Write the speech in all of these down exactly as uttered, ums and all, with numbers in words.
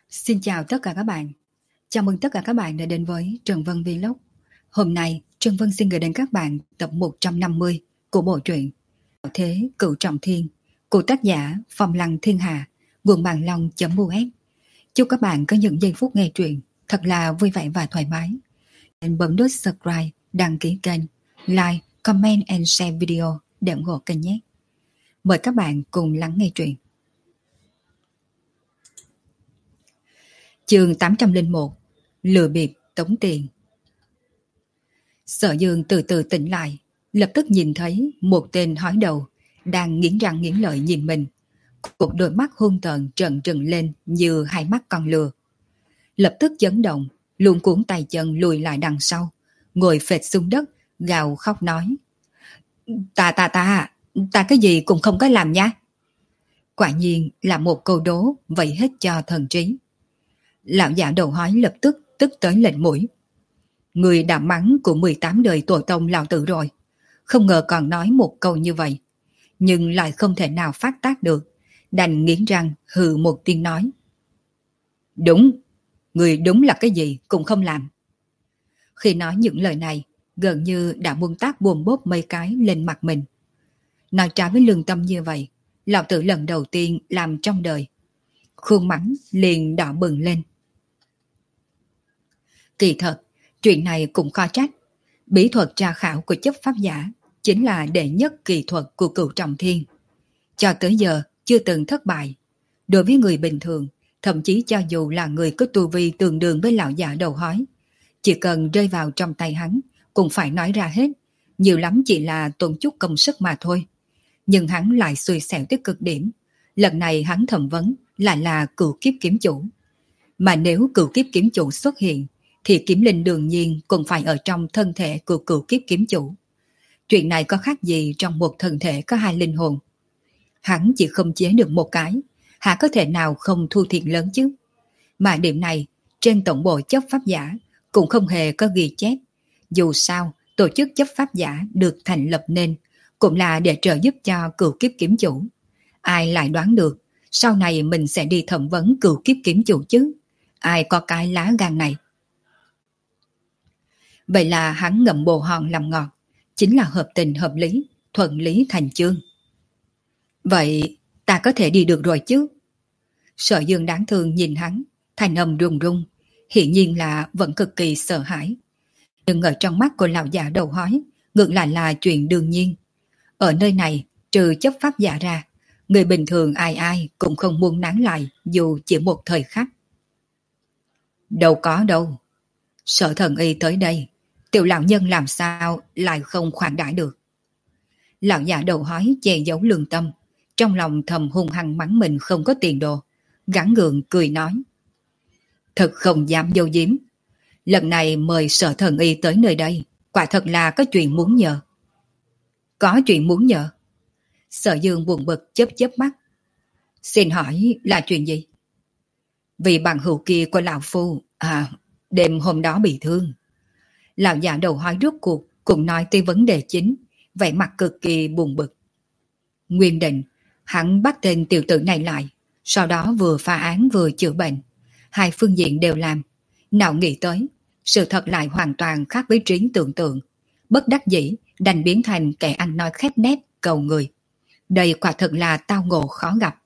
Xin chào tất cả các bạn. Chào mừng tất cả các bạn đã đến với Trần Vân Vlog. Hôm nay, Trần Vân xin gửi đến các bạn tập một trăm năm mươi của bộ truyện Đạo Thế Cửu Trọng Thiên của tác giả Phong Lăng Thiên Hà, nguồn bàn long.us. Chúc các bạn có những giây phút nghe truyện thật là vui vẻ và thoải mái. Hãy bấm nút subscribe, đăng ký kênh, like, comment and share video để ủng hộ kênh nhé. Mời các bạn cùng lắng nghe truyện. Chương tám trăm lẻ một, lừa bịp tống tiền. Sở Dương từ từ tỉnh lại, lập tức nhìn thấy một tên hói đầu đang nghiến răng nghiến lợi nhìn mình. Một đôi mắt hung tợn trợn trừng lên như hai mắt con lừa. Lập tức chấn động, luống cuống tay chân lùi lại đằng sau, ngồi phệt xuống đất, gào khóc nói: Ta ta ta, ta cái gì cũng không có làm nha. Quả nhiên là một câu đố vậy hết cho thần trí. Lão già đầu hói lập tức tức tới lệnh mũi. Người đã mắng của mười tám đời tổ tông lão tử rồi, không ngờ còn nói một câu như vậy, nhưng lại không thể nào phát tác được, đành nghiến răng hừ một tiếng nói: Đúng, người đúng là cái gì cũng không làm. Khi nói những lời này, gần như đã muốn tác buồn bốp mấy cái lên mặt mình. Nói trái với lương tâm như vậy, lão tử lần đầu tiên làm trong đời. Khuôn mặt liền đỏ bừng lên. Kỳ thật, chuyện này cũng khó trách. Bí thuật tra khảo của chấp pháp giả chính là đệ nhất kỳ thuật của Cửu Trọng Thiên. Cho tới giờ chưa từng thất bại. Đối với người bình thường, thậm chí cho dù là người có tu vi tương đương với lão già đầu hói, chỉ cần rơi vào trong tay hắn cũng phải nói ra hết, nhiều lắm chỉ là tốn chút công sức mà thôi. Nhưng hắn lại xui xẻo tới cực điểm. Lần này hắn thẩm vấn lại là Cửu Kiếp Kiếm Chủ. Mà nếu Cửu Kiếp Kiếm Chủ xuất hiện, thì kiếm linh đương nhiên cũng phải ở trong thân thể của Cửu Kiếp Kiếm Chủ. Chuyện này có khác gì trong một thân thể có hai linh hồn. Hắn chỉ không chế được một cái, hả có thể nào không thu thiệt lớn chứ. Mà điểm này, trên tổng bộ chấp pháp giả cũng không hề có ghi chép. Dù sao, tổ chức chấp pháp giả được thành lập nên cũng là để trợ giúp cho Cửu Kiếp Kiếm Chủ. Ai lại đoán được, sau này mình sẽ đi thẩm vấn Cửu Kiếp Kiếm Chủ chứ. Ai có cái lá gan này. Vậy là hắn ngậm bồ hòn làm ngọt, chính là hợp tình hợp lý, thuận lý thành chương. Vậy ta có thể đi được rồi chứ? Sở Dương đáng thương nhìn hắn, thanh âm run run, hiển nhiên là vẫn cực kỳ sợ hãi. Nhưng ở trong mắt của lão già đầu hói, ngược lại là chuyện đương nhiên. Ở nơi này, trừ chấp pháp giả ra, người bình thường ai ai cũng không muốn nán lại dù chỉ một thời khắc. Đâu có đâu. Sở Thần Y tới đây, tiểu lão nhân làm sao lại không khoản đãi được. Lão già đầu hói che giấu lương tâm, trong lòng thầm hung hăng mắng mình không có tiền đồ, gắng gượng cười nói: Thật không dám dâu diếm, lần này mời Sở Thần Y tới nơi đây, quả thật là có chuyện muốn nhờ. Có chuyện muốn nhờ? Sở Dương buồn bực chớp chớp mắt. Xin hỏi là chuyện gì? Vì bằng hữu kia của lão phu, à, đêm hôm đó bị thương. Lão già đầu hói rốt cuộc cũng nói tới vấn đề chính, vẻ mặt cực kỳ buồn bực. Nguyên định, hắn bắt tên tiểu tử này lại, sau đó vừa phá án vừa chữa bệnh. Hai phương diện đều làm. Nào nghĩ tới, sự thật lại hoàn toàn khác với trí tưởng tượng. Bất đắc dĩ, đành biến thành kẻ ăn nói khép nép, cầu người. Đây quả thật là tao ngộ khó gặp.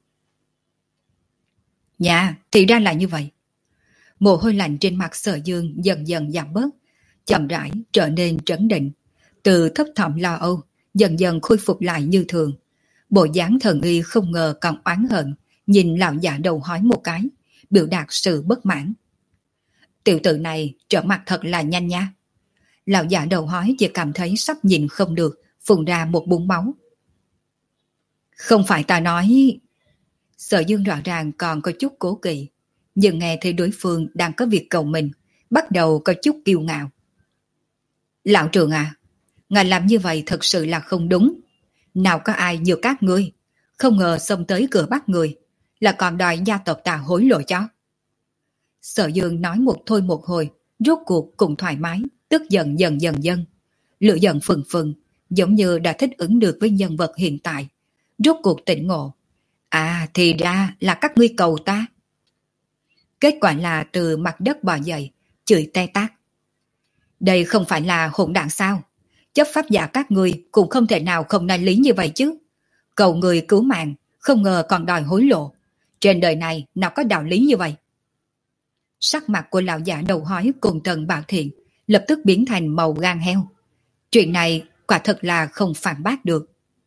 Dạ, thì ra là như vậy. Mồ hôi lạnh trên mặt Sở Dương dần dần giảm bớt, chậm rãi trở nên trấn định, từ thấp thỏm lo âu dần dần khôi phục lại như thường. Bộ dáng Thần Y không ngờ còn oán hận, nhìn lão già đầu hói một cái, biểu đạt sự bất mãn. Tiểu tử này trở mặt thật là nhanh nha. Lão già đầu hói chỉ cảm thấy sắp nhìn không được, phun ra một búng máu. Không phải ta nói. Sở Dương rõ ràng còn có chút cố kỵ, nhưng nghe thấy đối phương đang có việc cầu mình, bắt đầu có chút kiêu ngạo. Lão trưởng à, ngài làm như vậy thật sự là không đúng. Nào có ai như các ngươi, không ngờ xông tới cửa bắt người, là còn đòi gia tộc ta hối lộ cho. Sở Dương nói một thôi một hồi, rốt cuộc cũng thoải mái, tức giận dần dần dần. Lửa giận phừng phừng, giống như đã thích ứng được với nhân vật hiện tại. Rốt cuộc tỉnh ngộ. À thì ra là các ngươi cầu ta. Kết quả là từ mặt đất bò dậy, chửi te tát. Đây không phải là hỗn đản sao? Chấp pháp giả các ngươi cũng không thể nào không nói lý như vậy chứ. Cầu người cứu mạng, không ngờ còn đòi hối lộ. Trên đời này nào có đạo lý như vậy? Sắc mặt của lão giả đầu hói cùng Tần Bảo Thiện lập tức biến thành màu gan heo. Chuyện này quả thật là không phản bác được.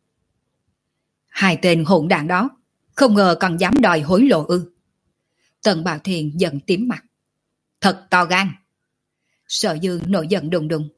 Hai tên hỗn đản đó, không ngờ còn dám đòi hối lộ ư? Tần Bảo Thiện giận tím mặt. Thật to gan. Sở Dương nổi giận đùng đùng.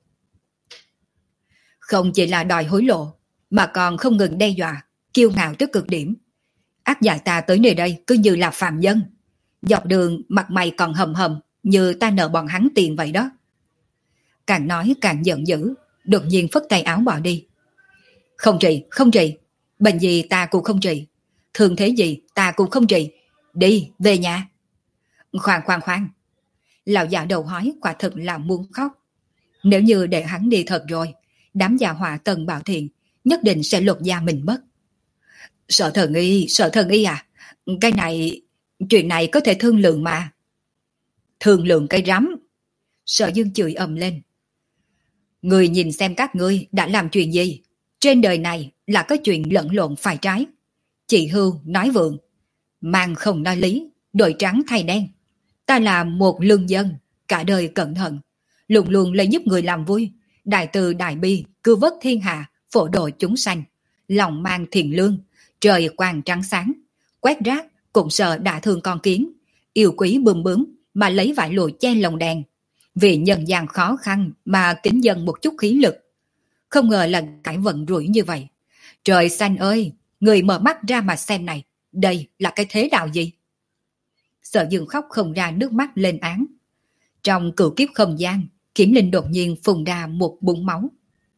Không chỉ là đòi hối lộ, mà còn không ngừng đe dọa, kiêu ngạo tới cực điểm. Ác dại ta tới nơi đây cứ như là phàm nhân. Dọc đường mặt mày còn hầm hầm, như ta nợ bọn hắn tiền vậy đó. Càng nói càng giận dữ, đột nhiên phất tay áo bỏ đi. Không trị, không trị, bệnh gì ta cũng không trị, thương thế gì ta cũng không trị. Đi, về nhà. Khoan khoan khoan. Lão già đầu hói quả thực là muốn khóc. Nếu như để hắn đi thật rồi, đám già họa Tần Bảo Thiện nhất định sẽ lột da mình mất. Sợ thần y, sợ thần y à? Cái này, chuyện này có thể thương lượng mà. Thương lượng cái rắm. Sở Dương chửi ầm lên. Người nhìn xem các ngươi đã làm chuyện gì. Trên đời này là có chuyện lẫn lộn phải trái. Chị hưu nói vượng, mang không nói lý, đổi trắng thay đen. Ta là một lương dân, cả đời cẩn thận, luôn luôn lấy giúp người làm vui, đại từ đại bi, cứu vớt thiên hạ, phổ độ chúng sanh, lòng mang thiện lương, trời quang trắng sáng, quét rác cũng sợ đã thương con kiến, yêu quý bướm bướm mà lấy vải lụa che lồng đèn, vì nhân gian khó khăn mà kính dân một chút khí lực. Không ngờ là cái vận rủi như vậy. Trời xanh ơi, người mở mắt ra mà xem này, đây là cái thế đạo gì? Sở Dương khóc không ra nước mắt lên án. Trong cửu kiếp không gian, Kiểm Linh đột nhiên phun ra một búng máu.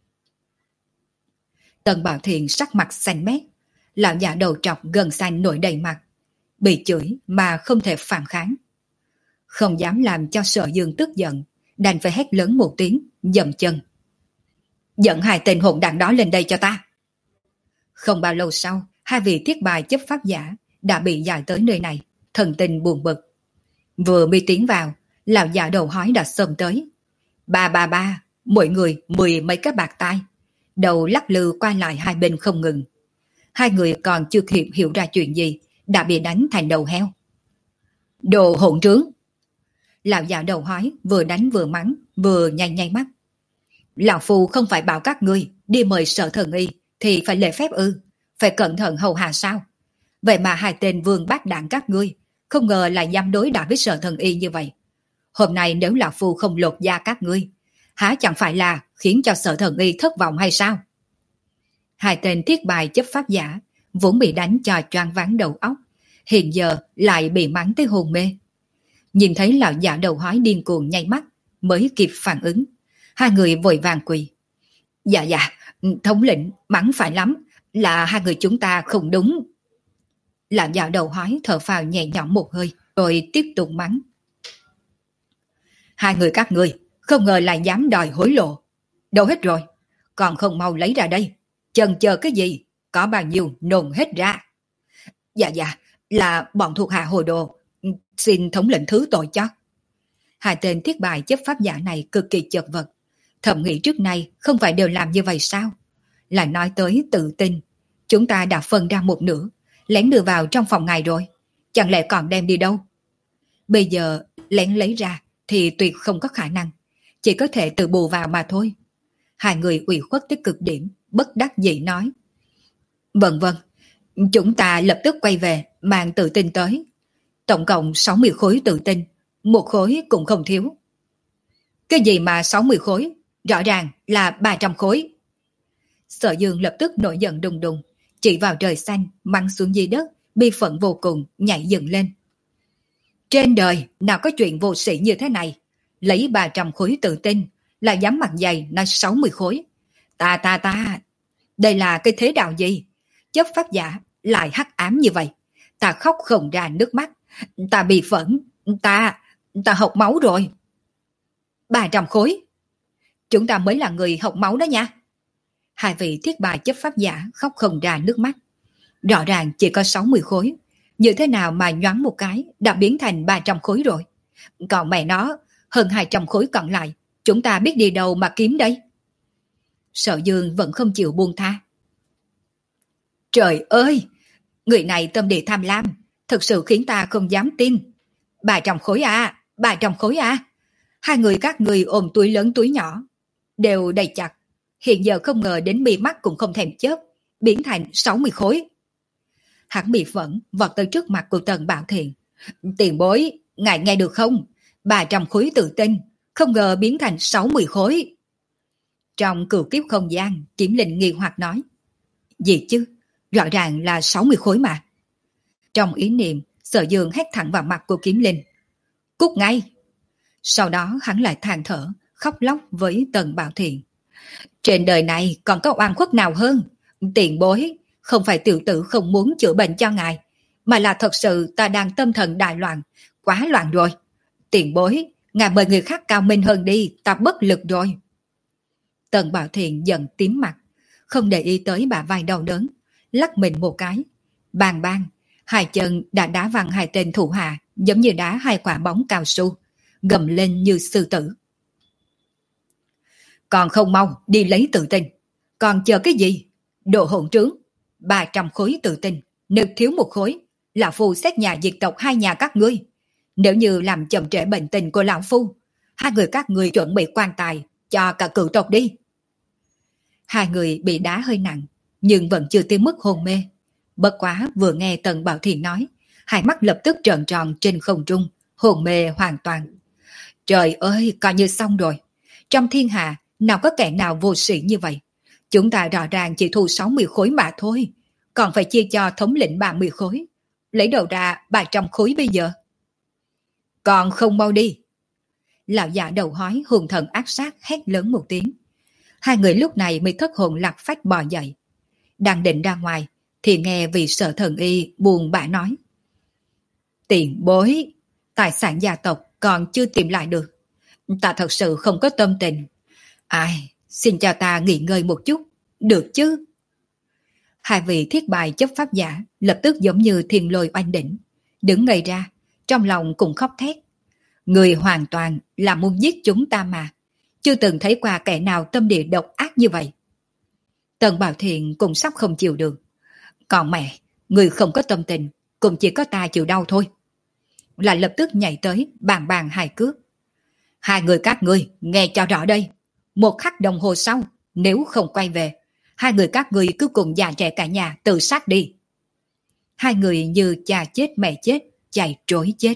Tần Bảo Thiện sắc mặt xanh mét, lão già đầu trọc gần xanh nổi đầy mặt, bị chửi mà không thể phản kháng. Không dám làm cho Sở Dương tức giận, đành phải hét lớn một tiếng, dậm chân. Dẫn hai tên hỗn đản đó lên đây cho ta. Không bao lâu sau, hai vị thiết bài chấp pháp giả đã bị giải tới nơi này, thần tình buồn bực. Vừa mới tiến vào, lão già đầu hói đã xông tới. Ba ba ba, mỗi người mười mấy cái bạc tai, đầu lắc lư qua lại hai bên không ngừng. Hai người còn chưa kịp hiểu ra chuyện gì, đã bị đánh thành đầu heo. Đồ hỗn trướng! Lão già đầu hói vừa đánh vừa mắng, vừa nhay nhay mắt. Lão Phu không phải bảo các ngươi đi mời Sở Thần Y thì phải lễ phép ư, phải cẩn thận hầu hạ sao? Vậy mà hai tên vương bát đảng các ngươi không ngờ là dám đối đãi với Sở Thần Y như vậy. Hôm nay nếu Lão Phu không lột da các ngươi, há chẳng phải là khiến cho Sở Thần Y thất vọng hay sao? Hai tên thiết bài chấp pháp giả vốn bị đánh cho choáng váng đầu óc, hiện giờ lại bị mắng tới hồn mê. Nhìn thấy lão giả đầu hói điên cuồng nhay mắt, mới kịp phản ứng. Hai người vội vàng quỳ. Dạ dạ, thống lĩnh, mắng phải lắm, là hai người chúng ta không đúng. Lão già đầu hói thở phào nhẹ nhõm một hơi, rồi tiếp tục mắng. Hai người các ngươi, không ngờ lại dám đòi hối lộ. Đâu hết rồi, còn không mau lấy ra đây. Chần chờ cái gì, có bao nhiêu nôn hết ra. Dạ dạ, là bọn thuộc hạ hồ đồ, xin thống lĩnh thứ tội cho. Hai tên thiết bài chấp pháp giả này cực kỳ chật vật. Thầm nghĩ trước nay không phải đều làm như vậy sao? Là nói tới tự tin, chúng ta đã phân ra một nửa, lén đưa vào trong phòng ngài rồi. Chẳng lẽ còn đem đi đâu? Bây giờ lén lấy ra thì tuyệt không có khả năng, chỉ có thể tự bù vào mà thôi. Hai người ủy khuất tới cực điểm, bất đắc dĩ nói. Vâng vâng, chúng ta lập tức quay về mang tự tin tới. Tổng cộng sáu mươi khối tự tin, một khối cũng không thiếu. Cái gì mà sáu mươi khối? Rõ ràng là ba trăm khối. Sở Dương lập tức nổi giận đùng đùng, chỉ vào trời xanh, mắng xuống dưới đất, bi phẫn vô cùng, nhảy dựng lên. Trên đời nào có chuyện vô sĩ như thế này, lấy ba trăm khối tự tin, là dám mặt dày nói sáu mươi khối. Ta ta ta, đây là cái thế đạo gì? Chấp pháp giả lại hắc ám như vậy. Ta khóc không ra nước mắt, ta bị phẫn, ta, ta hộc máu rồi. ba trăm khối. Chúng ta mới là người hộc máu đó nha. Hai vị thiết bài chấp pháp giả khóc không ra nước mắt. Rõ ràng chỉ có sáu mươi khối, như thế nào mà nhoáng một cái đã biến thành ba trăm khối rồi. Còn mẹ nó, hơn hai trăm khối còn lại, chúng ta biết đi đâu mà kiếm đây? Sở Dương vẫn không chịu buông tha. Trời ơi, người này tâm địa tham lam, thực sự khiến ta không dám tin. Ba trăm khối à, ba trăm khối à. Hai người các người ôm túi lớn túi nhỏ, đều đầy chặt. Hiện giờ không ngờ đến mi mắt cũng không thèm chớp, biến thành sáu mươi khối. Hắn bị phẫn vọt tới trước mặt của Tần Bảo Thiện. Tiền bối, ngài nghe được không? ba trăm khối tự tin, không ngờ biến thành sáu mươi khối. Trong cửu kiếp không gian, Kiếm Linh nghi hoặc nói. Gì chứ? Rõ ràng là sáu mươi khối mà. Trong ý niệm, Sở Dương hét thẳng vào mặt của Kiếm Linh. Cút ngay! Sau đó hắn lại than thở, khóc lóc với Tần Bảo Thiện. Trên đời này còn có oan khuất nào hơn? Tiền bối, không phải tiểu tử không muốn chữa bệnh cho ngài, mà là thật sự ta đang tâm thần đại loạn, quá loạn rồi. Tiền bối, ngài mời người khác cao minh hơn đi, ta bất lực rồi. Tần Bảo Thiện giận tím mặt, không để ý tới bà vai đau đớn, lắc mình một cái. Bang bang, hai chân đã đá văng hai tên thủ hạ, giống như đá hai quả bóng cao su, gầm lên như sư tử. Còn không mau đi lấy tự tin, còn chờ cái gì? Đồ hỗn trướng, ba trăm khối tự tin, nếu thiếu một khối, lão phu xét nhà diệt tộc hai nhà các ngươi. Nếu như làm chậm trễ bệnh tình của lão phu, hai người các ngươi chuẩn bị quan tài cho cả cựu tộc đi. Hai người bị đá hơi nặng, nhưng vẫn chưa tới mức hôn mê. Bất quá vừa nghe Tần Bảo Thiện nói, hai mắt lập tức trợn tròn trên không trung, hôn mê hoàn toàn. Trời ơi, coi như xong rồi. Trong thiên hạ, nào có kẻ nào vô sĩ như vậy? Chúng ta rõ ràng chỉ thu sáu mươi khối mà thôi, còn phải chia cho thống lĩnh ba mươi khối. Lấy đầu ra ba trăm khối bây giờ. Còn không mau đi. Lão già đầu hói hùng thần ác sát hét lớn một tiếng. Hai người lúc này mới thất hồn lạc phách bò dậy. Đang định ra ngoài, thì nghe vị Sở Thần Y buồn bã nói. Tiền bối, tài sản gia tộc còn chưa tìm lại được. Ta thật sự không có tâm tình. Ai, xin cho ta nghỉ ngơi một chút, được chứ? Hai vị thiết bài chấp pháp giả lập tức giống như thiên lôi oanh đỉnh, đứng ngây ra, trong lòng cũng khóc thét. Người hoàn toàn là muốn giết chúng ta mà, chưa từng thấy qua kẻ nào tâm địa độc ác như vậy. Tần Bảo Thiện cũng sắp không chịu được. Còn mẹ, người không có tâm tình, cũng chỉ có ta chịu đau thôi. Lại lập tức nhảy tới bàn bàn hai cước. Hai người các ngươi nghe cho rõ đây. Một khắc đồng hồ sau, nếu không quay về, hai người các ngươi cứ cùng già trẻ cả nhà tự sát đi. Hai người như cha chết mẹ chết, chạy trối chết.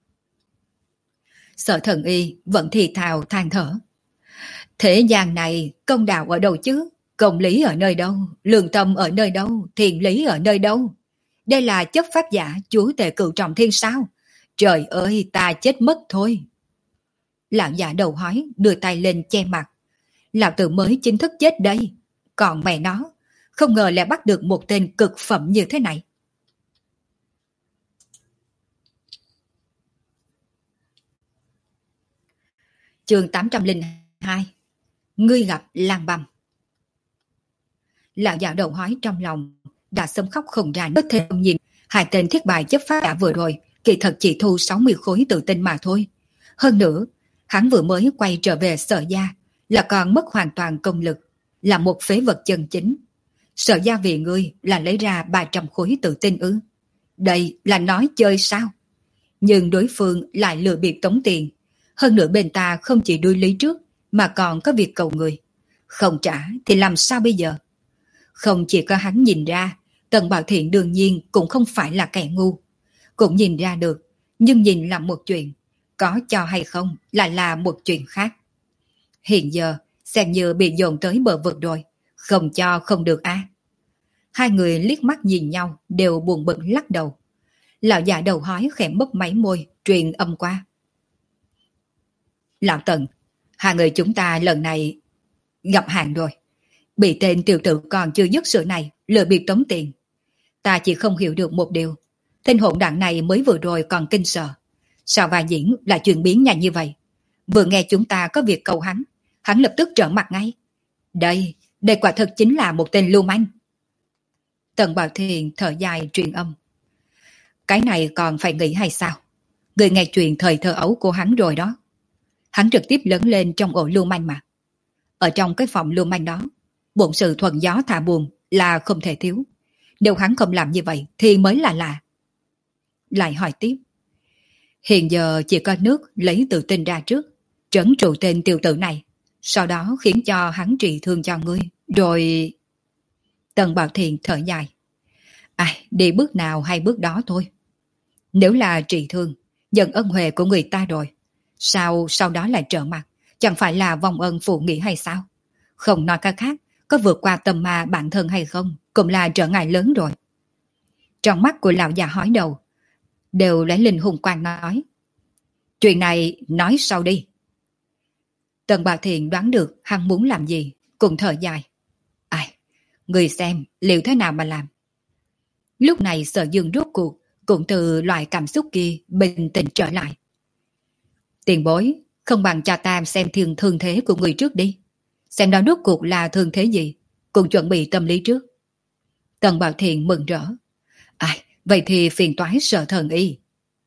Sở Thần Y vẫn thì thào than thở. Thế gian này công đạo ở đâu chứ? Công lý ở nơi đâu? Lương tâm ở nơi đâu? Thiện lý ở nơi đâu? Đây là chấp pháp giả chúa tể cựu trọng thiên sao? Trời ơi, ta chết mất thôi. Lão già đầu hói đưa tay lên che mặt. Lão tử mới chính thức chết đây. Còn mẹ nó, không ngờ lại bắt được một tên cực phẩm như thế này. Chương tám trăm lẻ hai. Ngươi gặp lang băm. Lão già đầu hói trong lòng đã sớm khóc không ra nước thêm nhìn. Hai tên thiết bài chấp pháp đã vừa rồi kỳ thật chỉ thu sáu mươi khối tự tin mà thôi. Hơn nữa, hắn vừa mới quay trở về Sở gia là còn mất hoàn toàn công lực, là một phế vật chân chính. Sở gia vì ngươi là lấy ra ba trăm khối tự tin ư? Đây là nói chơi sao? Nhưng đối phương lại lừa bịp tống tiền. Hơn nữa bên ta không chỉ đuôi lý trước mà còn có việc cầu người. Không trả thì làm sao bây giờ? Không chỉ có hắn nhìn ra, Tần Bảo Thiện đương nhiên cũng không phải là kẻ ngu. Cũng nhìn ra được, nhưng nhìn là một chuyện, có cho hay không lại là một chuyện khác. Hiện giờ, xem như bị dồn tới bờ vực rồi, không cho không được á. À. Hai người liếc mắt nhìn nhau đều buồn bực lắc đầu. Lão già đầu hói khẽ mấp máy môi, truyền âm qua. Lão Tần, hai người chúng ta lần này gặp hạn rồi. Bị tên tiểu tử còn chưa dứt sự này, lừa bịp tống tiền. Ta chỉ không hiểu được một điều. Tên hỗn đảng này mới vừa rồi còn kinh sợ. Sao vai diễn lại chuyển biến nhanh như vậy? Vừa nghe chúng ta có việc cầu hắn, hắn lập tức trợn mặt ngay. Đây, đây quả thực chính là một tên lưu manh. Tần Bảo Thiện thở dài truyền âm. Cái này còn phải nghĩ hay sao? Người nghe chuyện thời thơ ấu của hắn rồi đó. Hắn trực tiếp lớn lên trong ổ lưu manh mà. Ở trong cái phòng lưu manh đó, bổn sự thuận gió thả buồn là không thể thiếu. Nếu hắn không làm như vậy thì mới là lạ. Lại hỏi tiếp. Hiện giờ chỉ có nước lấy tự tin ra trước, trấn trụ tên tiểu tử này, sau đó khiến cho hắn trị thương cho ngươi, rồi... Tần Bảo Thiện thở dài. Ai, đi bước nào hay bước đó thôi. Nếu là trị thương, nhận ân huệ của người ta rồi, sao sau đó lại trở mặt, chẳng phải là vong ân phụ nghĩa hay sao? Không nói cái khác, có vượt qua tâm ma bản thân hay không, cũng là trở ngại lớn rồi. Trong mắt của lão già hói đầu, đều lấy linh hùng quang nói. Chuyện này nói sau đi. Tần Bảo Thiện đoán được hắn muốn làm gì, cùng thở dài. Ai, người xem liệu thế nào mà làm. Lúc này Sở Dương rốt cuộc cũng từ loại cảm xúc kia bình tĩnh trở lại. Tiền bối, không bằng cho ta xem thiên thương thế của người trước đi. Xem đó rốt cuộc là thương thế gì, cùng chuẩn bị tâm lý trước. Tần Bảo Thiện mừng rỡ. Ai, vậy thì phiền toái Sở Thần Y.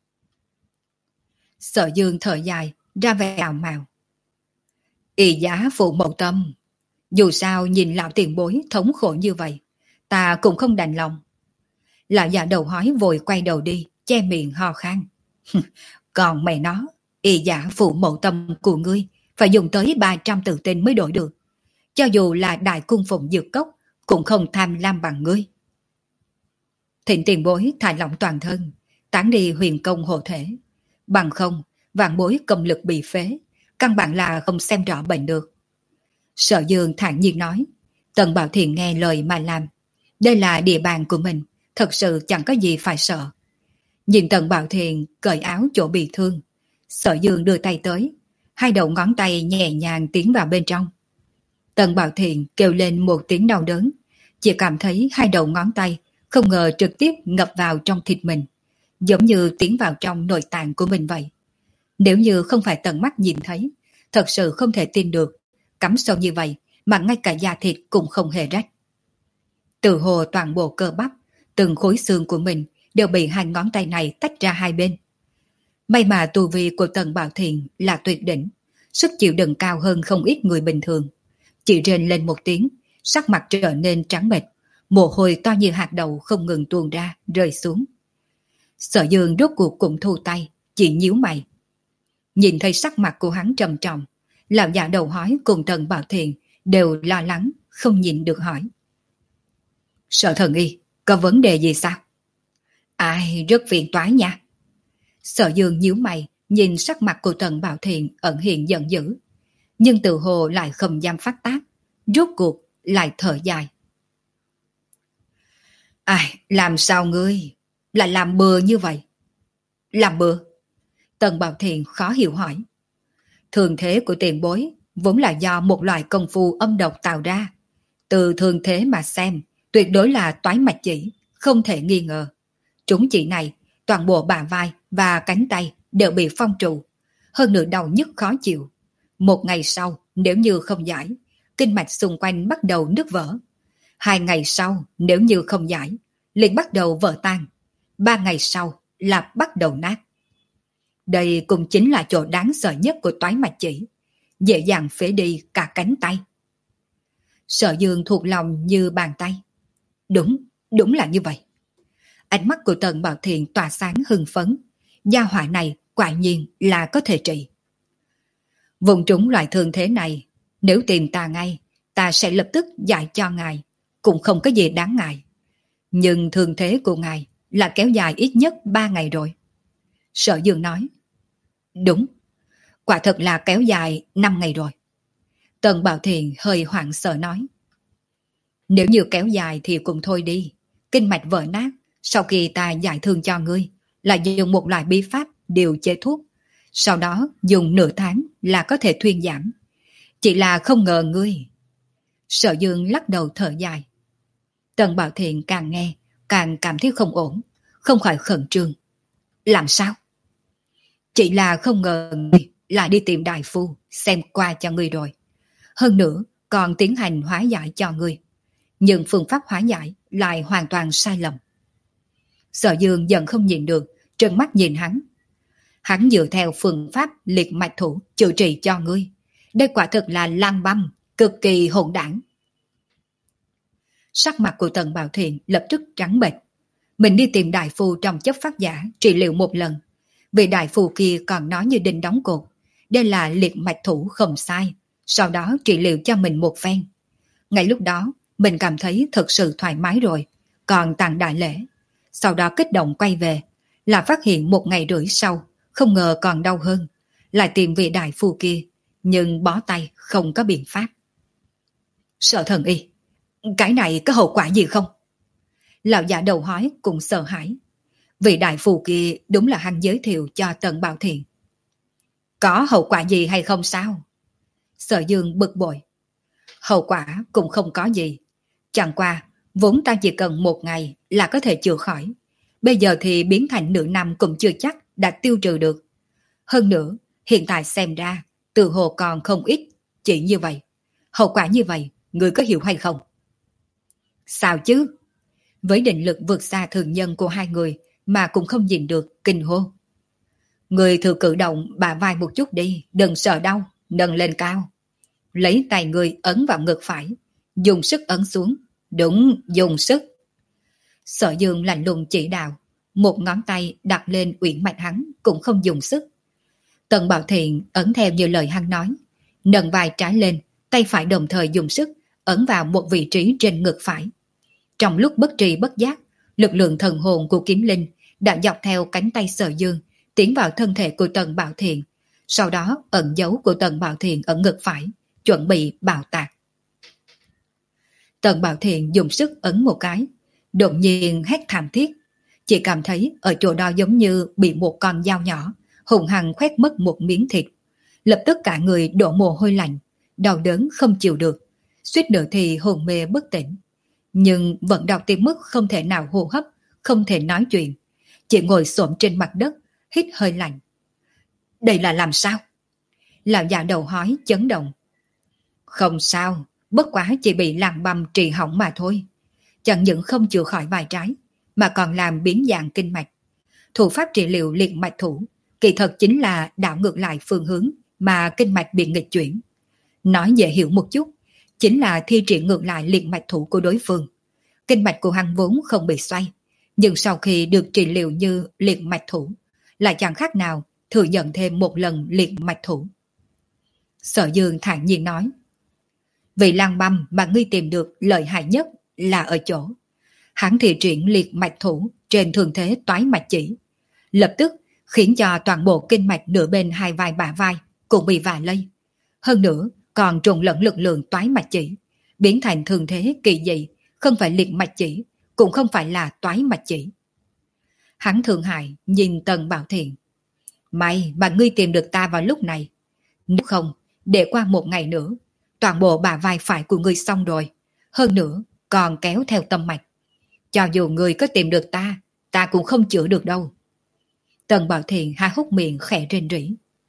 Sở Dương thở dài, ra vẻ ảo mào. Y giá phụ mẫu tâm. Dù sao nhìn lão tiền bối thống khổ như vậy, ta cũng không đành lòng. Lão già đầu hói vội quay đầu đi, che miệng ho khan. Còn mẹ nó, y giả phụ mẫu tâm của ngươi phải dùng tới ba trăm tự tin mới đổi được. Cho dù là đại cung phụng dược cốc, cũng không tham lam bằng ngươi. Thịnh tiền bối thả lỏng toàn thân, tán đi huyền công hộ thể. Bằng không, vạn bối công lực bị phế, căn bản là không xem rõ bệnh được. Sở Dương thản nhiên nói. Tần Bảo Thiện nghe lời mà làm. Đây là địa bàn của mình, thật sự chẳng có gì phải sợ. Nhìn Tần Bảo Thiện cởi áo chỗ bị thương, Sở Dương đưa tay tới, hai đầu ngón tay nhẹ nhàng tiến vào bên trong. Tần Bảo Thiện kêu lên một tiếng đau đớn, chỉ cảm thấy hai đầu ngón tay không ngờ trực tiếp ngập vào trong thịt mình, giống như tiến vào trong nội tạng của mình vậy. Nếu như không phải tận mắt nhìn thấy, thật sự không thể tin được, cắm sâu như vậy mà ngay cả da thịt cũng không hề rách. Từ hồ toàn bộ cơ bắp, từng khối xương của mình đều bị hai ngón tay này tách ra hai bên. May mà tu vi của Tần Bảo Thiện là tuyệt đỉnh, sức chịu đựng cao hơn không ít người bình thường. Chỉ rên lên một tiếng, sắc mặt trở nên trắng bệch, mồ hôi to như hạt đậu không ngừng tuôn ra, rơi xuống. Sở Dương rốt cuộc cũng thu tay, chỉ nhíu mày. Nhìn thấy sắc mặt của hắn trầm trọng, lão già đầu hói cùng Tần Bảo Thiện đều lo lắng, không nhịn được hỏi. Sở Thần Y, có vấn đề gì sao? Ai, rất phiền toái nha. Sở Dương nhíu mày, nhìn sắc mặt của Tần Bảo Thiện ẩn hiện giận dữ. Nhưng tự hồ lại không dám phát tác, rốt cuộc lại thở dài. Ai, làm sao ngươi lại làm bừa như vậy? Làm bừa? Tần Bảo Thiện khó hiểu hỏi. Thường thế của tiền bối vốn là do một loại công phu âm độc tạo ra. Từ thường thế mà xem, tuyệt đối là toái mạch chỉ, không thể nghi ngờ. Trúng chỉ này, toàn bộ bả vai và cánh tay đều bị phong trụ, hơn nữa đau nhức khó chịu. Một ngày sau, nếu như không giải, kinh mạch xung quanh bắt đầu nứt vỡ. Hai ngày sau, nếu như không giải, liền bắt đầu vỡ tan. Ba ngày sau là bắt đầu nát. Đây cũng chính là chỗ đáng sợ nhất của toái mạch chỉ, dễ dàng phế đi cả cánh tay. Sở Dương thuộc lòng như bàn tay. Đúng, đúng là như vậy. Ánh mắt của Tần Bảo Thiện tỏa sáng hưng phấn. Gia hỏa này quả nhiên là có thể trị. Vùng trúng loại thương thế này, nếu tìm ta ngay, ta sẽ lập tức giải cho ngài, cũng không có gì đáng ngại. Nhưng thương thế của ngài là kéo dài ít nhất ba ngày rồi. Sở Dương nói. Đúng, quả thật là kéo dài năm ngày rồi. Tần Bảo Thiện hơi hoảng sợ nói. Nếu như kéo dài thì cũng thôi đi. Kinh mạch vỡ nát, sau khi ta giải thương cho ngươi, là dùng một loại bí pháp điều chế thuốc. Sau đó dùng nửa tháng là có thể thuyên giảm. Chỉ là không ngờ ngươi. Sở Dương lắc đầu thở dài. Tần Bảo Thiện càng nghe, càng cảm thấy không ổn, không khỏi khẩn trương. Làm sao? Chỉ là không ngờ ngươi là đi tìm đại phu xem qua cho ngươi rồi. Hơn nữa còn tiến hành hóa giải cho ngươi. Nhưng phương pháp hóa giải lại hoàn toàn sai lầm. Sở Dương dần không nhìn được, trợn mắt nhìn hắn. Hắn dựa theo phương pháp liệt mạch thủ chữa trị cho ngươi. Đây quả thực là lang băm, cực kỳ hỗn đảng. Sắc mặt của Tần Bảo Thiện lập tức trắng bệch. Mình đi tìm đại phu trong chấp pháp giả trị liệu một lần. Vị đại phu kia còn nói như đinh đóng cột. Đây là liệt mạch thủ không sai. Sau đó trị liệu cho mình một phen. Ngay lúc đó, mình cảm thấy thật sự thoải mái rồi. Còn tặng đại lễ. Sau đó kích động quay về. Là phát hiện một ngày rưỡi sau, không ngờ còn đau hơn. Lại tìm vị đại phu kia. Nhưng bó tay không có biện pháp. Sợ thần y, cái này có hậu quả gì không? Lão già đầu hói cũng sợ hãi. Vị đại phu kia đúng là hắn giới thiệu cho Tần Bảo Thiện. Có hậu quả gì hay không sao? Sở Dương bực bội. Hậu quả cũng không có gì. Chẳng qua, vốn ta chỉ cần một ngày là có thể chữa khỏi. Bây giờ thì biến thành nửa năm cũng chưa chắc đã tiêu trừ được. Hơn nữa, hiện tại xem ra, tự hồ còn không ít. Chỉ như vậy. Hậu quả như vậy, người có hiểu hay không? Sao chứ? Với định lực vượt xa thường nhân của hai người mà cũng không nhìn được, kinh hô. Người thử cử động bả vai một chút đi, đừng sợ đau, nâng lên cao. Lấy tay người ấn vào ngực phải, dùng sức ấn xuống. Đúng, dùng sức. Sở Dương lạnh lùng chỉ đạo, một ngón tay đặt lên uyển mạch hắn cũng không dùng sức. Tần Bảo Thiện ấn theo như lời hắn nói, nâng vai trái lên, tay phải đồng thời dùng sức ấn vào một vị trí trên ngực phải. Trong lúc bất tri bất giác, lực lượng thần hồn của kiếm linh đã dọc theo cánh tay Sở Dương tiến vào thân thể của Tần Bảo Thiện, sau đó ẩn dấu của Tần Bảo Thiện ở ngực phải, chuẩn bị bạo tạc. Tần Bảo Thiện dùng sức ấn một cái, đột nhiên hét thảm thiết, chỉ cảm thấy ở chỗ đó giống như bị một con dao nhỏ hùng hăng khoét mất một miếng thịt, lập tức cả người đổ mồ hôi lạnh, đau đớn không chịu được, suýt nữa thì hồn mê bất tỉnh. Nhưng vẫn đau tới mức không thể nào hô hấp, không thể nói chuyện, chỉ ngồi xổm trên mặt đất, hít hơi lạnh. Đây là làm sao? Lão già đầu hói chấn động. Không sao, bất quá chỉ bị làng băm trì hỏng mà thôi. Chẳng những không chữa khỏi vai trái, mà còn làm biến dạng kinh mạch. Thủ pháp trị liệu liệt mạch thủ, kỳ thật chính là đảo ngược lại phương hướng mà kinh mạch bị nghịch chuyển. Nói dễ hiểu một chút, chính là thi triển ngược lại liệt mạch thủ của đối phương. Kinh mạch của hắn vốn không bị xoay, nhưng sau khi được trị liệu như liệt mạch thủ, lại chẳng khác nào thừa nhận thêm một lần liệt mạch thủ. Sở Dương thản nhiên nói, vị lang băm mà ngươi tìm được lợi hại nhất là ở chỗ hắn thi triển liệt mạch thủ trên thường thế toái mạch chỉ, lập tức khiến cho toàn bộ kinh mạch nửa bên hai vai bả vai cũng bị vạ lây. Hơn nữa còn trộn lẫn lực lượng toái mạch chỉ, biến thành thường thế kỳ dị, không phải liệt mạch chỉ, cũng không phải là toái mạch chỉ. Hắn thương hại nhìn Tần Bảo Thiện. May mà ngươi tìm được ta vào lúc này. Nếu không, để qua một ngày nữa, toàn bộ bả vai phải của ngươi xong rồi. Hơn nữa, còn kéo theo tâm mạch. Cho dù ngươi có tìm được ta, ta cũng không chữa được đâu. Tần Bảo Thiện há hốc miệng khẽ rên rỉ.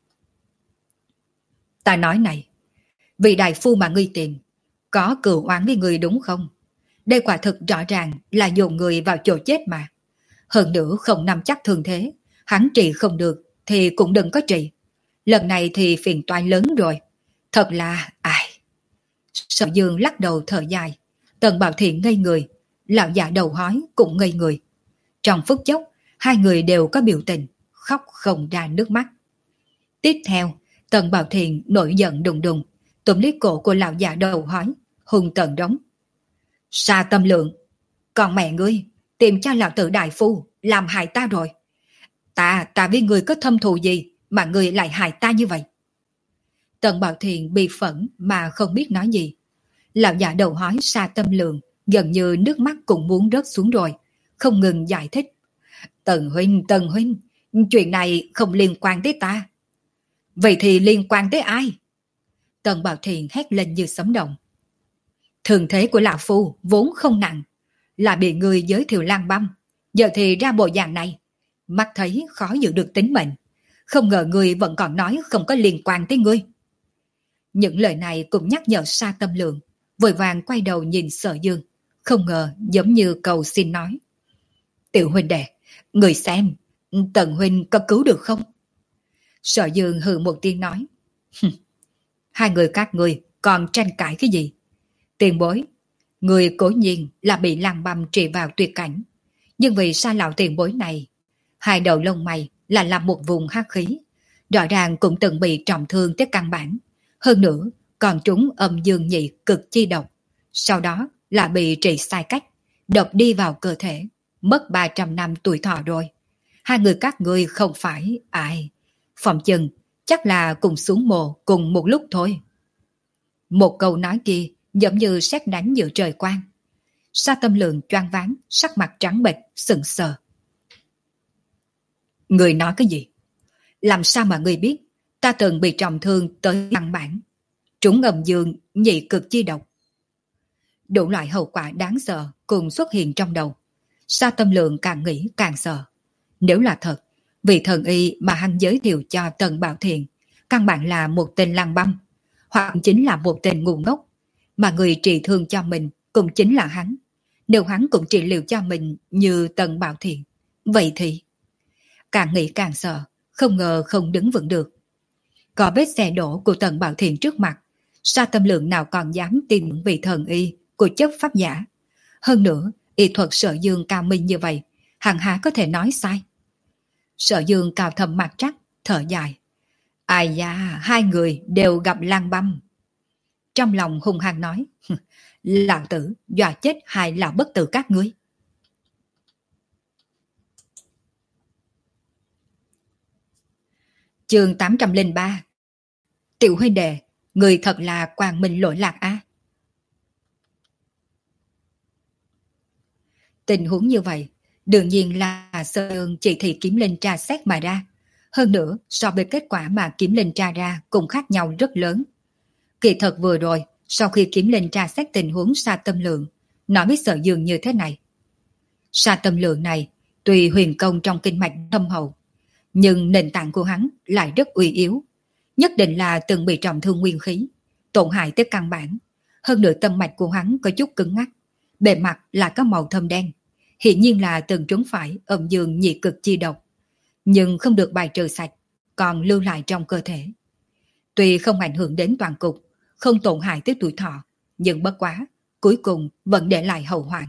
Ta nói này, vị đại phu mà ngươi tìm, có cừu oán với ngươi đúng không? Đây quả thực rõ ràng là dồn người vào chỗ chết mà. Hơn nữa không nắm chắc thường thế, hắn trị không được thì cũng đừng có trị. Lần này thì phiền toái lớn rồi. Thật là, ai... Sở Dương lắc đầu thở dài. Tần Bảo Thiện ngây người, lão già đầu hói cũng ngây người. Trong phút chốc, hai người đều có biểu tình, khóc không ra nước mắt. Tiếp theo, Tần Bảo Thiện nổi giận đùng đùng, túm lấy cổ của lão già đầu hói, hung tợn đống. Sa Tâm Lượng, còn mẹ ngươi, tìm cho lão tử đại phu, làm hại ta rồi. Ta, ta với ngươi có thâm thù gì mà ngươi lại hại ta như vậy? Tần Bảo Thiện bị phẫn mà không biết nói gì. Lão già đầu hói Sa Tâm Lượng gần như nước mắt cũng muốn rớt xuống rồi, không ngừng giải thích. Tần huynh, Tần huynh, chuyện này không liên quan tới ta. Vậy thì liên quan tới ai? Tần Bảo Thiện hét lên như sấm động. Thường thế của lão phu vốn không nặng, là bị người giới thiệu lang băm, giờ thì ra bộ dạng này, mắt thấy khó giữ được tính mệnh. Không ngờ ngươi vẫn còn nói không có liên quan tới ngươi. Những lời này cũng nhắc nhở Sa Tâm Lượng, vội vàng quay đầu nhìn Sở Dương, không ngờ giống như cầu xin nói. Tiểu huynh đệ, người xem, Tần huynh có cứu được không? Sở Dương hừ một tiếng nói. Hai người các ngươi còn tranh cãi cái gì? Tiền bối, người cố nhiên là bị lăng băm trị vào tuyệt cảnh. Nhưng vì sao lão tiền bối này, hai đầu lông mày là làm một vùng hắc khí, rõ ràng cũng từng bị trọng thương tới căn bản. Hơn nữa, còn trúng âm dương nhị cực chi độc. Sau đó là bị trị sai cách, độc đi vào cơ thể, mất ba trăm năm tuổi thọ rồi. Hai người các ngươi không phải ai. Phòng chừng chắc là cùng xuống mồ cùng một lúc thôi. Một câu nói kia giống như sét đánh giữa trời quang. Sa Tâm Lượng choáng váng, sắc mặt trắng bệch, sững sờ. Người nói cái gì? Làm sao mà người biết ta từng bị trọng thương tới căn bản, trúng âm dương nhị cực chi độc? Đủ loại hậu quả đáng sợ cùng xuất hiện trong đầu. Sa Tâm Lượng càng nghĩ càng sợ. Nếu là thật, vị thần y mà hắn giới thiệu cho Tần Bảo Thiện căn bản là một tên lăng băm, hoặc chính là một tên ngu ngốc, mà người trị thương cho mình cũng chính là hắn. Nếu hắn cũng trị liệu cho mình như Tần Bảo Thiện, vậy thì... Càng nghĩ càng sợ, không ngờ không đứng vững được. Có vết xe đổ của Tần Bảo Thiện trước mặt, Sa Tâm Lượng nào còn dám tin vị thần y của chấp pháp giả. Hơn nữa, y thuật Sở Dương cao minh như vậy, hẳn há có thể nói sai. Sở Dương cao thầm mặt trắc, thở dài. Ai da, hai người đều gặp lang băm. Trong lòng hung hăng nói, lão tử dọa chết hai lão bất tử các ngươi. Chương tám trăm lẻ ba. Tiểu huynh đệ, người thật là quang minh lỗi lạc á. Tình huống như vậy, đương nhiên là Sơn chỉ thị kiếm linh tra xét mà ra. Hơn nữa, so với kết quả mà kiếm linh tra ra cũng khác nhau rất lớn. Kỳ thật vừa rồi, sau khi kiếm linh tra xét tình huống Sa Tâm Lượng, nói với Sở Dương như thế này. Sa Tâm Lượng này, tuy huyền công trong kinh mạch thâm hậu, nhưng nền tảng của hắn lại rất uy yếu. Nhất định là từng bị trọng thương nguyên khí, tổn hại tới căn bản. Hơn nữa tâm mạch của hắn có chút cứng ngắc, bề mặt là có màu thâm đen. Hiển nhiên là từng trúng phải âm dương nhị cực chi độc, nhưng không được bài trừ sạch, còn lưu lại trong cơ thể. Tuy không ảnh hưởng đến toàn cục, không tổn hại tới tuổi thọ, nhưng bất quá, cuối cùng vẫn để lại hậu hoạn.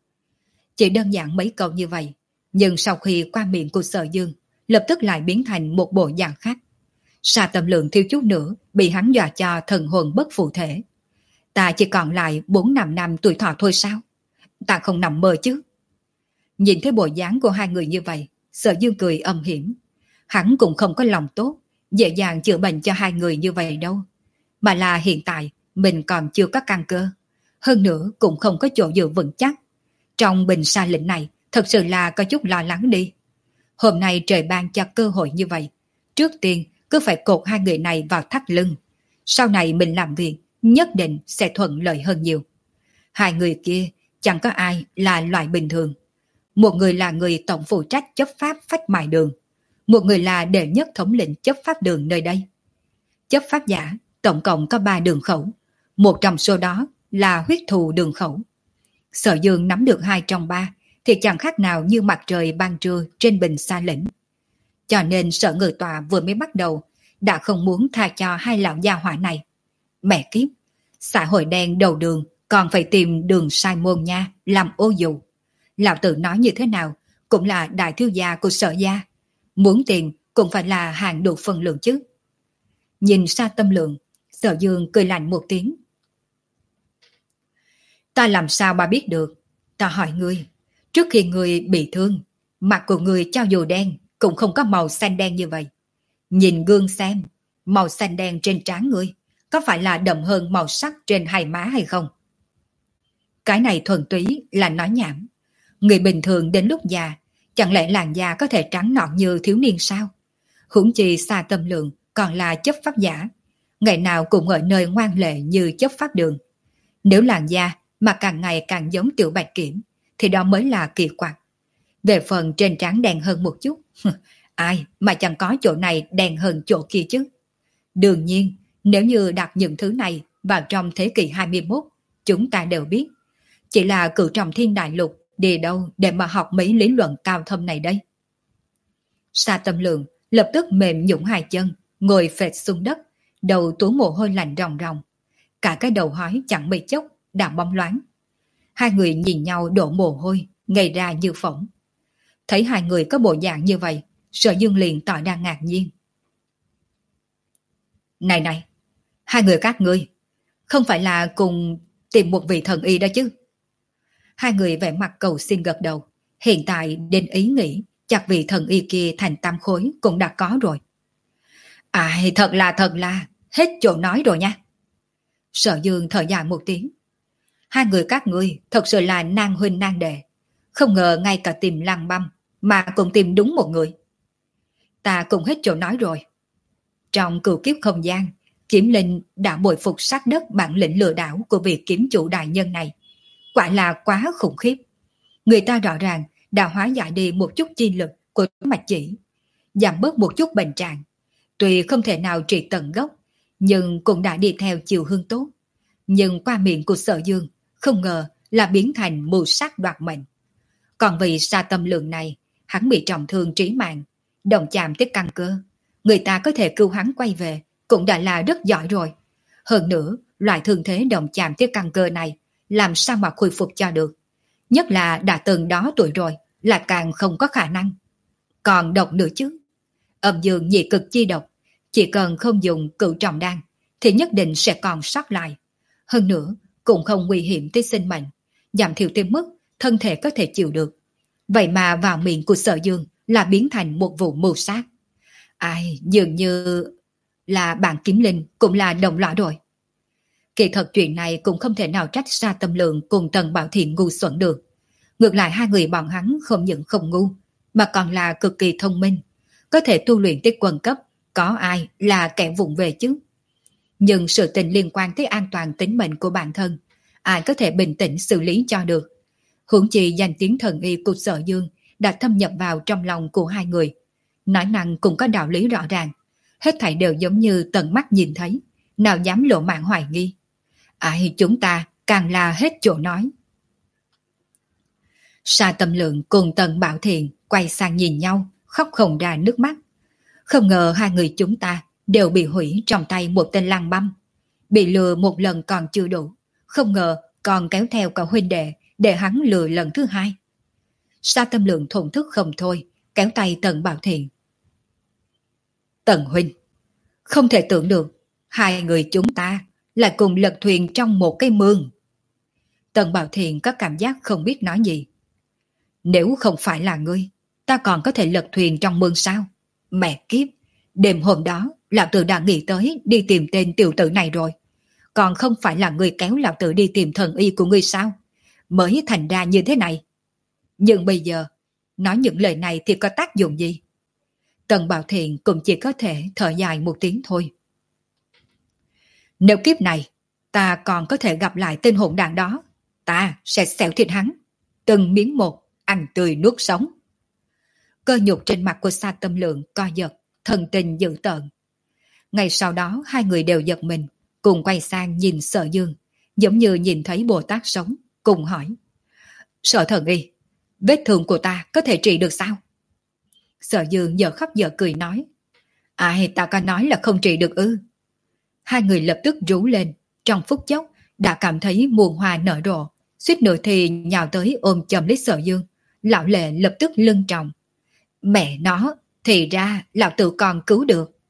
Chỉ đơn giản mấy câu như vậy, nhưng sau khi qua miệng của Sở Dương, lập tức lại biến thành một bộ dạng khác. Sa Tâm Lượng thiếu chút nữa bị hắn dọa cho thần hồn bất phụ thể. Ta chỉ còn lại bốn năm năm tuổi thọ thôi sao? Ta không nằm mơ chứ? Nhìn thấy bộ dáng của hai người như vậy, Sở Dương cười âm hiểm. Hắn cũng không có lòng tốt, dễ dàng chữa bệnh cho hai người như vậy đâu. Mà là hiện tại mình còn chưa có căn cơ. Hơn nữa cũng không có chỗ dựa vững chắc. Trong bình sa lĩnh này thật sự là có chút lo lắng đi. Hôm nay trời ban cho cơ hội như vậy, trước tiên cứ phải cột hai người này vào thắt lưng. Sau này mình làm việc nhất định sẽ thuận lợi hơn nhiều. Hai người kia chẳng có ai là loại bình thường. Một người là người tổng phụ trách chấp pháp phách mại đường, một người là đệ nhất thống lĩnh chấp pháp đường nơi đây. Chấp pháp giả tổng cộng có ba đường khẩu, một trong số đó là huyết thù đường khẩu. Sở Dương nắm được hai trong ba thì chẳng khác nào như mặt trời ban trưa trên bình sa lĩnh. Cho nên Sở Ngự Tòa vừa mới bắt đầu đã không muốn tha cho hai lão gia hỏa này. Mẹ kiếp, xã hội đen đầu đường còn phải tìm đường sai môn nha, làm ô dù. Lão tử nói như thế nào cũng là đại thiếu gia của Sở gia, muốn tiền cũng phải là hàng đủ phân lượng chứ. Nhìn Sa Tâm Lượng, Sở Dương cười lạnh một tiếng. Ta làm sao bà biết được? Ta hỏi ngươi, trước khi ngươi bị thương, mặt của ngươi cho dù đen cũng không có màu xanh đen như vậy. Nhìn gương xem, màu xanh đen trên trán ngươi có phải là đậm hơn màu sắc trên hai má hay không? Cái này thuần túy là nói nhảm. Người bình thường đến lúc già, chẳng lẽ làn da có thể trắng nõn như thiếu niên sao? Huống chi Sa Tâm Lượng còn là chấp pháp giả, ngày nào cũng ở nơi ngoan lệ như chấp pháp đường. Nếu làn da mà càng ngày càng giống Tiểu Bạch Kiểm, thì đó mới là kỳ quặc. Về phần trên trán đen hơn một chút, ai mà chẳng có chỗ này đen hơn chỗ kia chứ. Đương nhiên, nếu như đặt những thứ này vào trong thế kỷ hai mươi mốt, chúng ta đều biết. Chỉ là cửu trọng thiên đại lục Đi đâu để mà học mấy lý luận cao thâm này đây? Sa Tâm Lượng lập tức mềm nhũn hai chân, ngồi phệt xuống đất, đầu túa mồ hôi lạnh ròng ròng. Cả cái đầu hói chẳng mấy chốc đã bóng loáng. Hai người nhìn nhau đổ mồ hôi, ngây ra như phỏng. Thấy hai người có bộ dạng như vậy, Sở Dương liền tỏ ra ngạc nhiên. Này này, hai người các ngươi, không phải là cùng tìm một vị thần y đó chứ? Hai người vẻ mặt cầu xin gật đầu. Hiện tại đến ý nghĩ chắc vị thần y kia thành tam khối cũng đã có rồi. À, thật là thật là, hết chỗ nói rồi nha. Sở Dương thở dài một tiếng. Hai người các ngươi thật sự là nan huynh nan đệ. Không ngờ ngay cả tìm lăng băm mà cũng tìm đúng một người. Ta cũng hết chỗ nói rồi. Trong cửu kiếp không gian, Kiếm Linh đã bội phục sát đất bản lĩnh lừa đảo của vị kiếm chủ đại nhân này. Quả là quá khủng khiếp. Người ta rõ ràng đã hóa giải đi một chút chi lực của mạch chỉ, giảm bớt một chút bệnh trạng. Tuy không thể nào trị tận gốc, nhưng cũng đã đi theo chiều hướng tốt. Nhưng qua miệng của Sở Dương, không ngờ là biến thành mưu sát đoạt mệnh. Còn vì Sa Tâm Lượng này, hắn bị trọng thương trí mạng, động chạm tới căn cơ. Người ta có thể cứu hắn quay về, cũng đã là rất giỏi rồi. Hơn nữa, loại thương thế động chạm tới căn cơ này, làm sao mà khôi phục cho được. Nhất là đã từng đó tuổi rồi, là càng không có khả năng. Còn độc nữa chứ. Âm dương nhị cực chi độc, chỉ cần không dùng cửu trọng đan, thì nhất định sẽ còn sót lại. Hơn nữa, cũng không nguy hiểm tới sinh mệnh, giảm thiểu tới mức thân thể có thể chịu được. Vậy mà vào miệng của Sở Dương là biến thành một vụ mưu sát. Ai, dường như là bạn Kiếm Linh cũng là đồng lõa rồi. Kỳ thật chuyện này cũng không thể nào trách Sa Tâm Lượng cùng Tần Bảo Thiện ngu xuẩn được. Ngược lại hai người bọn hắn không những không ngu, mà còn là cực kỳ thông minh. Có thể tu luyện tới quân cấp, có ai là kẻ vụng về chứ. Nhưng sự tình liên quan tới an toàn tính mệnh của bản thân, ai có thể bình tĩnh xử lý cho được. Huống chi danh tiếng thần y của Sở Dương đã thâm nhập vào trong lòng của hai người. Nói năng cũng có đạo lý rõ ràng. Hết thảy đều giống như tận mắt nhìn thấy, nào dám lộ mạng hoài nghi. Ai chúng ta càng là hết chỗ nói. Sa Tâm Lượng cùng Tần Bảo Thiện quay sang nhìn nhau, khóc không ra nước mắt. Không ngờ hai người chúng ta đều bị hủy trong tay một tên lăng băm. Bị lừa một lần còn chưa đủ, không ngờ còn kéo theo cả huynh đệ để hắn lừa lần thứ hai. Sa Tâm Lượng thổn thức không thôi, kéo tay Tần Bảo Thiện. Tần huynh, không thể tưởng được hai người chúng ta lại cùng lật thuyền trong một cái mương. Tần Bảo Thiện có cảm giác không biết nói gì. Nếu không phải là ngươi, ta còn có thể lật thuyền trong mương sao? Mẹ kiếp, đêm hôm đó lão tử đã nghĩ tới đi tìm tên tiểu tử này rồi. Còn không phải là ngươi kéo lão tử đi tìm thần y của ngươi sao? Mới thành ra như thế này. Nhưng bây giờ, nói những lời này thì có tác dụng gì? Tần Bảo Thiện cũng chỉ có thể thở dài một tiếng thôi. Nếu kiếp này, ta còn có thể gặp lại tên hỗn đàn đó, ta sẽ xẻo thịt hắn, từng miếng một, ăn tươi nuốt sống. Cơ nhục trên mặt của Sa Tâm Lượng co giật, thần tình dữ tợn. Ngày sau đó hai người đều giật mình, cùng quay sang nhìn Sở Dương, giống như nhìn thấy Bồ Tát sống, cùng hỏi. Sở thần y, vết thương của ta có thể trị được sao? Sở Dương giờ khóc giờ cười nói. Ai ta có nói là không trị được ư? Hai người lập tức rú lên, trong phút chốc đã cảm thấy muôn hoa nở rộ, suýt nữa thì nhào tới ôm chầm lấy Sở Dương. Lão lệ lập tức lưng tròng. Mẹ nó, thì ra lão tự còn cứu được.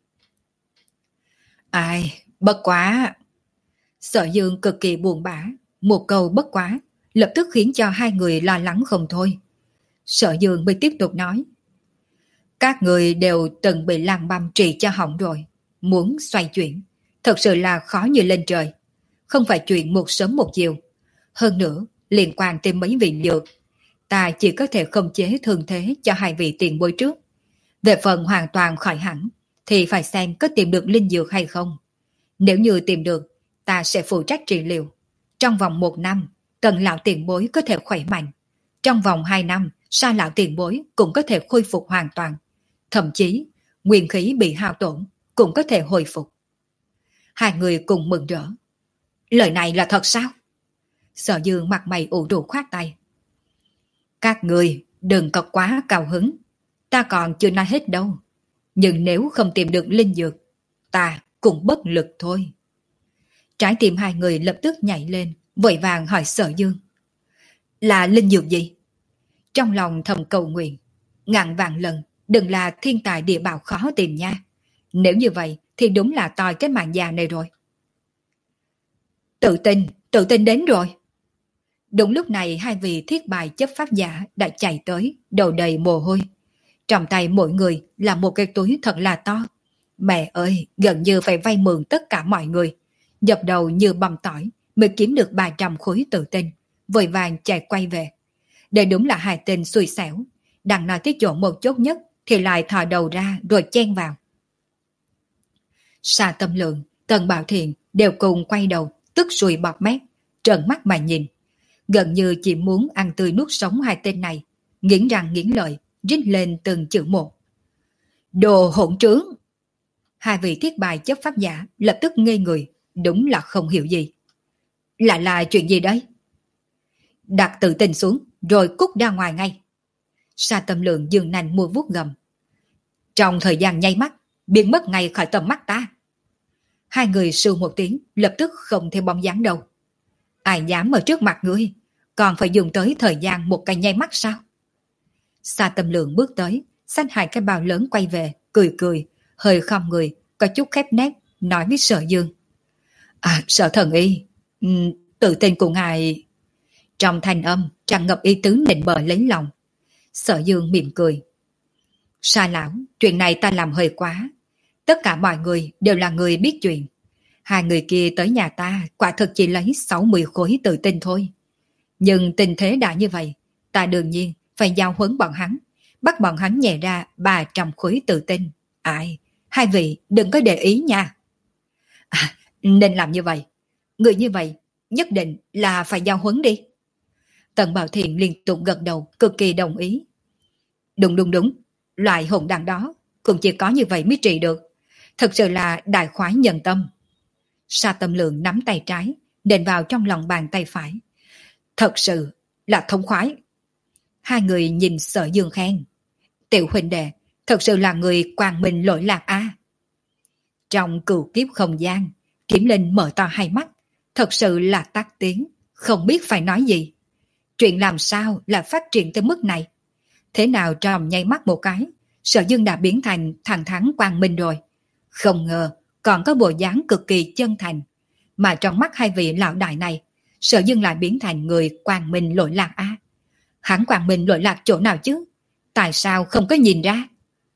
Ai, bất quá. Sở Dương cực kỳ buồn bã, một câu bất quá lập tức khiến cho hai người lo lắng không thôi. Sở Dương mới tiếp tục nói. Các người đều từng bị lăng băm trị cho hỏng rồi, muốn xoay chuyển thật sự là khó như lên trời. Không phải chuyện một sớm một chiều. Hơn nữa, liên quan tới mấy vị dược, ta chỉ có thể khống chế thương thế cho hai vị tiền bối trước. Về phần hoàn toàn khỏi hẳn, thì phải xem có tìm được linh dược hay không. Nếu như tìm được, ta sẽ phụ trách trị liệu. Trong vòng một năm, Tần lão tiền bối có thể khỏe mạnh. Trong vòng hai năm, Sa lão tiền bối cũng có thể khôi phục hoàn toàn. Thậm chí, nguyên khí bị hao tổn cũng có thể hồi phục. Hai người cùng mừng rỡ. Lời này là thật sao? Sở Dương mặt mày ủ rũ khoát tay. Các người đừng có quá cao hứng. Ta còn chưa nói hết đâu. Nhưng nếu không tìm được linh dược, ta cũng bất lực thôi. Trái tim hai người lập tức nhảy lên, vội vàng hỏi Sở Dương. Là linh dược gì? Trong lòng thầm cầu nguyện, ngàn vạn lần, đừng là thiên tài địa bảo khó tìm nha. Nếu như vậy thì đúng là toi cái mạng già này rồi. Tự tin, tự tin đến rồi. Đúng lúc này hai vị thiết bài chấp pháp giả đã chạy tới, đầu đầy mồ hôi. Trong tay mỗi người là một cái túi thật là to. Mẹ ơi, gần như phải vay mượn tất cả mọi người. Dập đầu như băm tỏi mới kiếm được ba trăm khối tự tin, vội vàng chạy quay về. Đây đúng là hai tên xui xẻo. Đang nói tới chỗ một chốt nhất thì lại thò đầu ra rồi chen vào. Sa Tâm Lượng, Tần Bảo Thiện đều cùng quay đầu, tức sùi bọt mép, trợn mắt mà nhìn. Gần như chỉ muốn ăn tươi nuốt sống hai tên này, nghiến răng nghiến lợi, rít lên từng chữ một. Đồ hỗn trướng! Hai vị thiết bài chấp pháp giả lập tức ngây người, đúng là không hiểu gì. Lại là chuyện gì đấy? Đặt tự tin xuống, rồi cút ra ngoài ngay. Sa Tâm Lượng dường nành mua vuốt gầm. Trong thời gian nháy mắt, biến mất ngay khỏi tầm mắt ta. Hai người sưu một tiếng, lập tức không theo bóng dáng đâu. Ai dám ở trước mặt ngươi, còn phải dùng tới thời gian một cái nháy mắt sao? Sa Tâm Lượng bước tới, xách hai cái bao lớn quay về, cười cười, hơi khom người, có chút khép nét, nói với Sở Dương. À, Sở thần y, um, tự tin của ngài... Trong thanh âm, tràn ngập ý tứ nịnh bợ lấy lòng. Sở Dương mỉm cười. Sa lão, chuyện này ta làm hơi quá. Tất cả mọi người đều là người biết chuyện. Hai người kia tới nhà ta quả thực chỉ lấy sáu mươi khối tự tin thôi. Nhưng tình thế đã như vậy, ta đương nhiên phải giao huấn bọn hắn, bắt bọn hắn nhẹ ra ba trăm khối tự tin. Ai, hai vị đừng có để ý nha. À, nên làm như vậy. Người như vậy nhất định là phải giao huấn đi. Tần Bảo Thiện liên tục gật đầu, cực kỳ đồng ý. Đúng đúng đúng, loại hỗn đàn đó cũng chỉ có như vậy mới trị được. Thật sự là đại khoái nhân tâm. Sa Tâm Lượng nắm tay trái, đền vào trong lòng bàn tay phải. Thật sự là thông khoái. Hai người nhìn Sở Dương khen. Tiểu huynh đệ, thật sự là người quang minh lỗi lạc a. Trong cửu kiếp không gian, Kiếm Linh mở to hai mắt, thật sự là tắt tiếng, không biết phải nói gì. Chuyện làm sao là phát triển tới mức này? Thế nào trong nháy mắt một cái, Sở Dương đã biến thành thẳng thắn quang minh rồi. Không ngờ còn có bộ dáng cực kỳ chân thành. Mà trong mắt hai vị lão đại này, Sở Dương lại biến thành người quang minh lỗi lạc a. Hắn quang minh lỗi lạc chỗ nào chứ? Tại sao không có nhìn ra?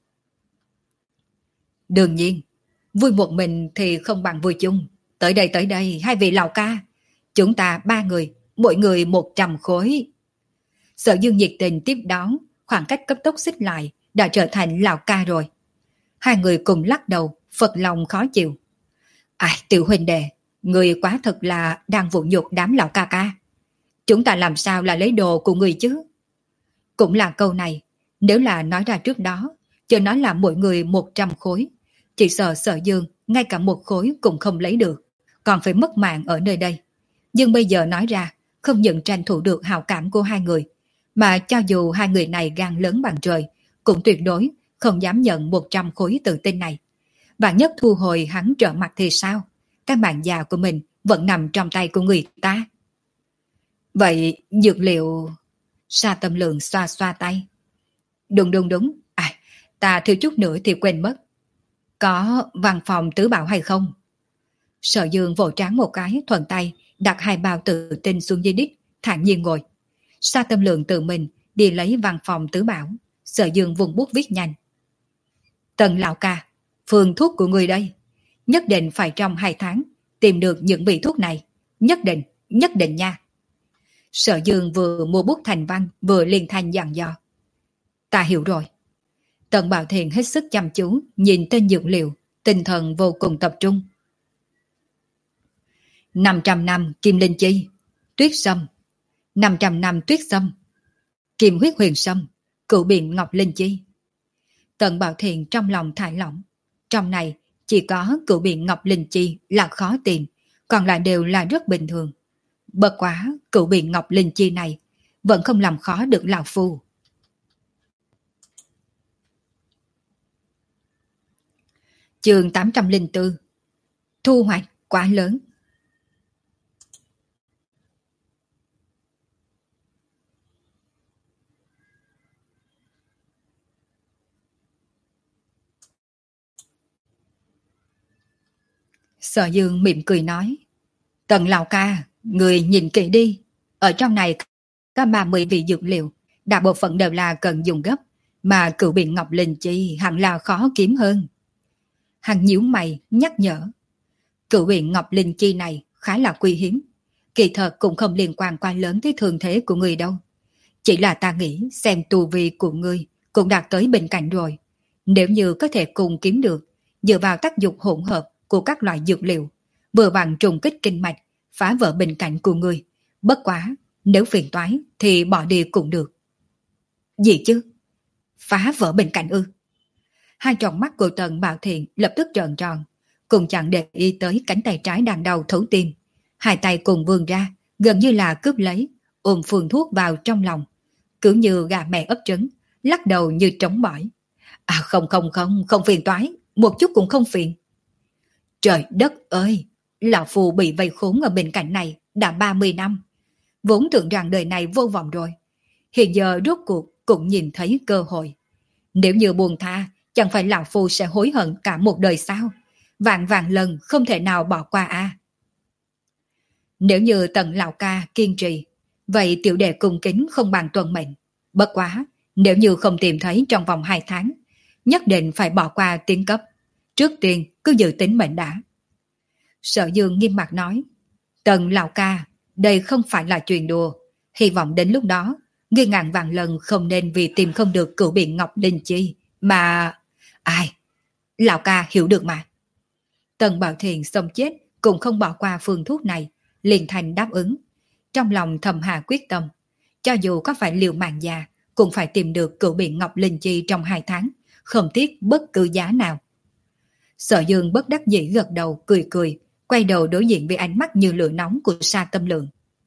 Đương nhiên, vui một mình thì không bằng vui chung. Tới đây tới đây, hai vị lão ca. Chúng ta ba người, mỗi người một trăm khối. Sở Dương nhiệt tình tiếp đón, khoảng cách cấp tốc xích lại, đã trở thành lão ca rồi. Hai người cùng lắc đầu, phật lòng khó chịu. Ai, tiểu huynh đệ, người quá thật là đang vụ nhục đám lão ca ca. Chúng ta làm sao là lấy đồ của người chứ? Cũng là câu này, nếu là nói ra trước đó, chờ nói là mỗi người một trăm khối, chỉ sợ Sở Dương ngay cả một khối cũng không lấy được, còn phải mất mạng ở nơi đây. Nhưng bây giờ nói ra, không những tranh thủ được hào cảm của hai người, mà cho dù hai người này gan lớn bằng trời, cũng tuyệt đối không dám nhận một trăm khối tự tin này. Và nhất thu hồi hắn trở mặt thì sao? Cái mạng già của mình vẫn nằm trong tay của người ta. Vậy dược liệu... Sa Tâm Lượng xoa xoa tay. Đúng đúng đúng, à, ta thiếu chút nữa thì quên mất. Có văn phòng tứ bảo hay không? Sở Dương vỗ trán một cái, thuận tay đặt hai bao tự tin xuống dưới đít, thản nhiên ngồi. Sa Tâm Lượng tự mình đi lấy văn phòng tứ bảo. Sở Dương vùng bút viết nhanh. Tần lão ca, phương thuốc của người đây. Nhất định phải trong hai tháng tìm được những vị thuốc này. Nhất định, nhất định nha. Sở Dương vừa mua bút thành văn, vừa liên thanh dặn dò. Ta hiểu rồi. Tần Bảo Thiện hết sức chăm chú nhìn tên dược liệu, tinh thần vô cùng tập trung. năm trăm năm kim linh chi, tuyết sâm. năm trăm năm tuyết sâm, kim huyết huyền sâm, cửu biện ngọc linh chi. Tần Bảo Thiện trong lòng thải lỏng. Trong này chỉ có cửu biện ngọc linh chi là khó tìm, còn lại đều là rất bình thường. Bất quá cửu biện ngọc linh chi này vẫn không làm khó được lão phu. Chương tám trăm lẻ bốn. Thu hoạch quá lớn. Sở Dương mỉm cười nói, Tần lão ca, người nhìn kỹ đi, ở trong này có ba mươi vị dược liệu, đại bộ phận đều là cần dùng gấp, mà cửu biện ngọc linh chi hẳn là khó kiếm hơn. Hắn nhíu mày nhắc nhở, cửu biện ngọc linh chi này khá là quý hiếm, kỳ thật cũng không liên quan quá lớn tới thường thế của người đâu. Chỉ là ta nghĩ xem tu vi của ngươi cũng đạt tới bên cạnh rồi, nếu như có thể cùng kiếm được, dựa vào tác dụng hỗn hợp của các loại dược liệu, vừa bằng trùng kích kinh mạch, phá vỡ bình cảnh của ngươi. Bất quá, nếu phiền toái thì bỏ đi cũng được. Gì chứ? Phá vỡ bình cảnh ư? Hai tròng mắt của Tần Bảo Thiện lập tức trợn tròn, cùng chẳng để ý tới cánh tay trái đang đau thấu tim. Hai tay cùng vươn ra, gần như là cướp lấy, ôm phương thuốc vào trong lòng, cứ như gà mẹ ấp trứng, lắc đầu như trống bỏi. À không không không, không phiền toái, một chút cũng không phiền. Trời đất ơi, lão phù bị vây khốn ở bên cạnh này đã ba mươi năm. Vốn tưởng rằng đời này vô vọng rồi. Hiện giờ rốt cuộc cũng nhìn thấy cơ hội. Nếu như buông tha, chẳng phải lão phù sẽ hối hận cả một đời sao? Vạn vạn lần không thể nào bỏ qua a. À. Nếu như Tần lão ca kiên trì, vậy tiểu đệ cung kính không bằng tuân mệnh. Bất quá, nếu như không tìm thấy trong vòng hai tháng, nhất định phải bỏ qua tiến cấp. Trước tiên cứ giữ tính mệnh đã. Sở Dương nghiêm mặt nói, Tần lão ca, đây không phải là chuyện đùa. Hy vọng đến lúc đó, ngươi ngàn vạn lần không nên vì tìm không được cửu biện ngọc linh chi, mà... Ai? Lão ca hiểu được mà. Tần Bảo Thiện xông chết cũng không bỏ qua phương thuốc này, liền thành đáp ứng. Trong lòng thầm hạ quyết tâm, cho dù có phải liều mạng già, cũng phải tìm được cửu biện ngọc linh chi trong hai tháng, không tiếc bất cứ giá nào. Sở Dương bất đắc dĩ gật đầu cười cười, quay đầu đối diện với ánh mắt như lửa nóng của Sa Tâm Lượng.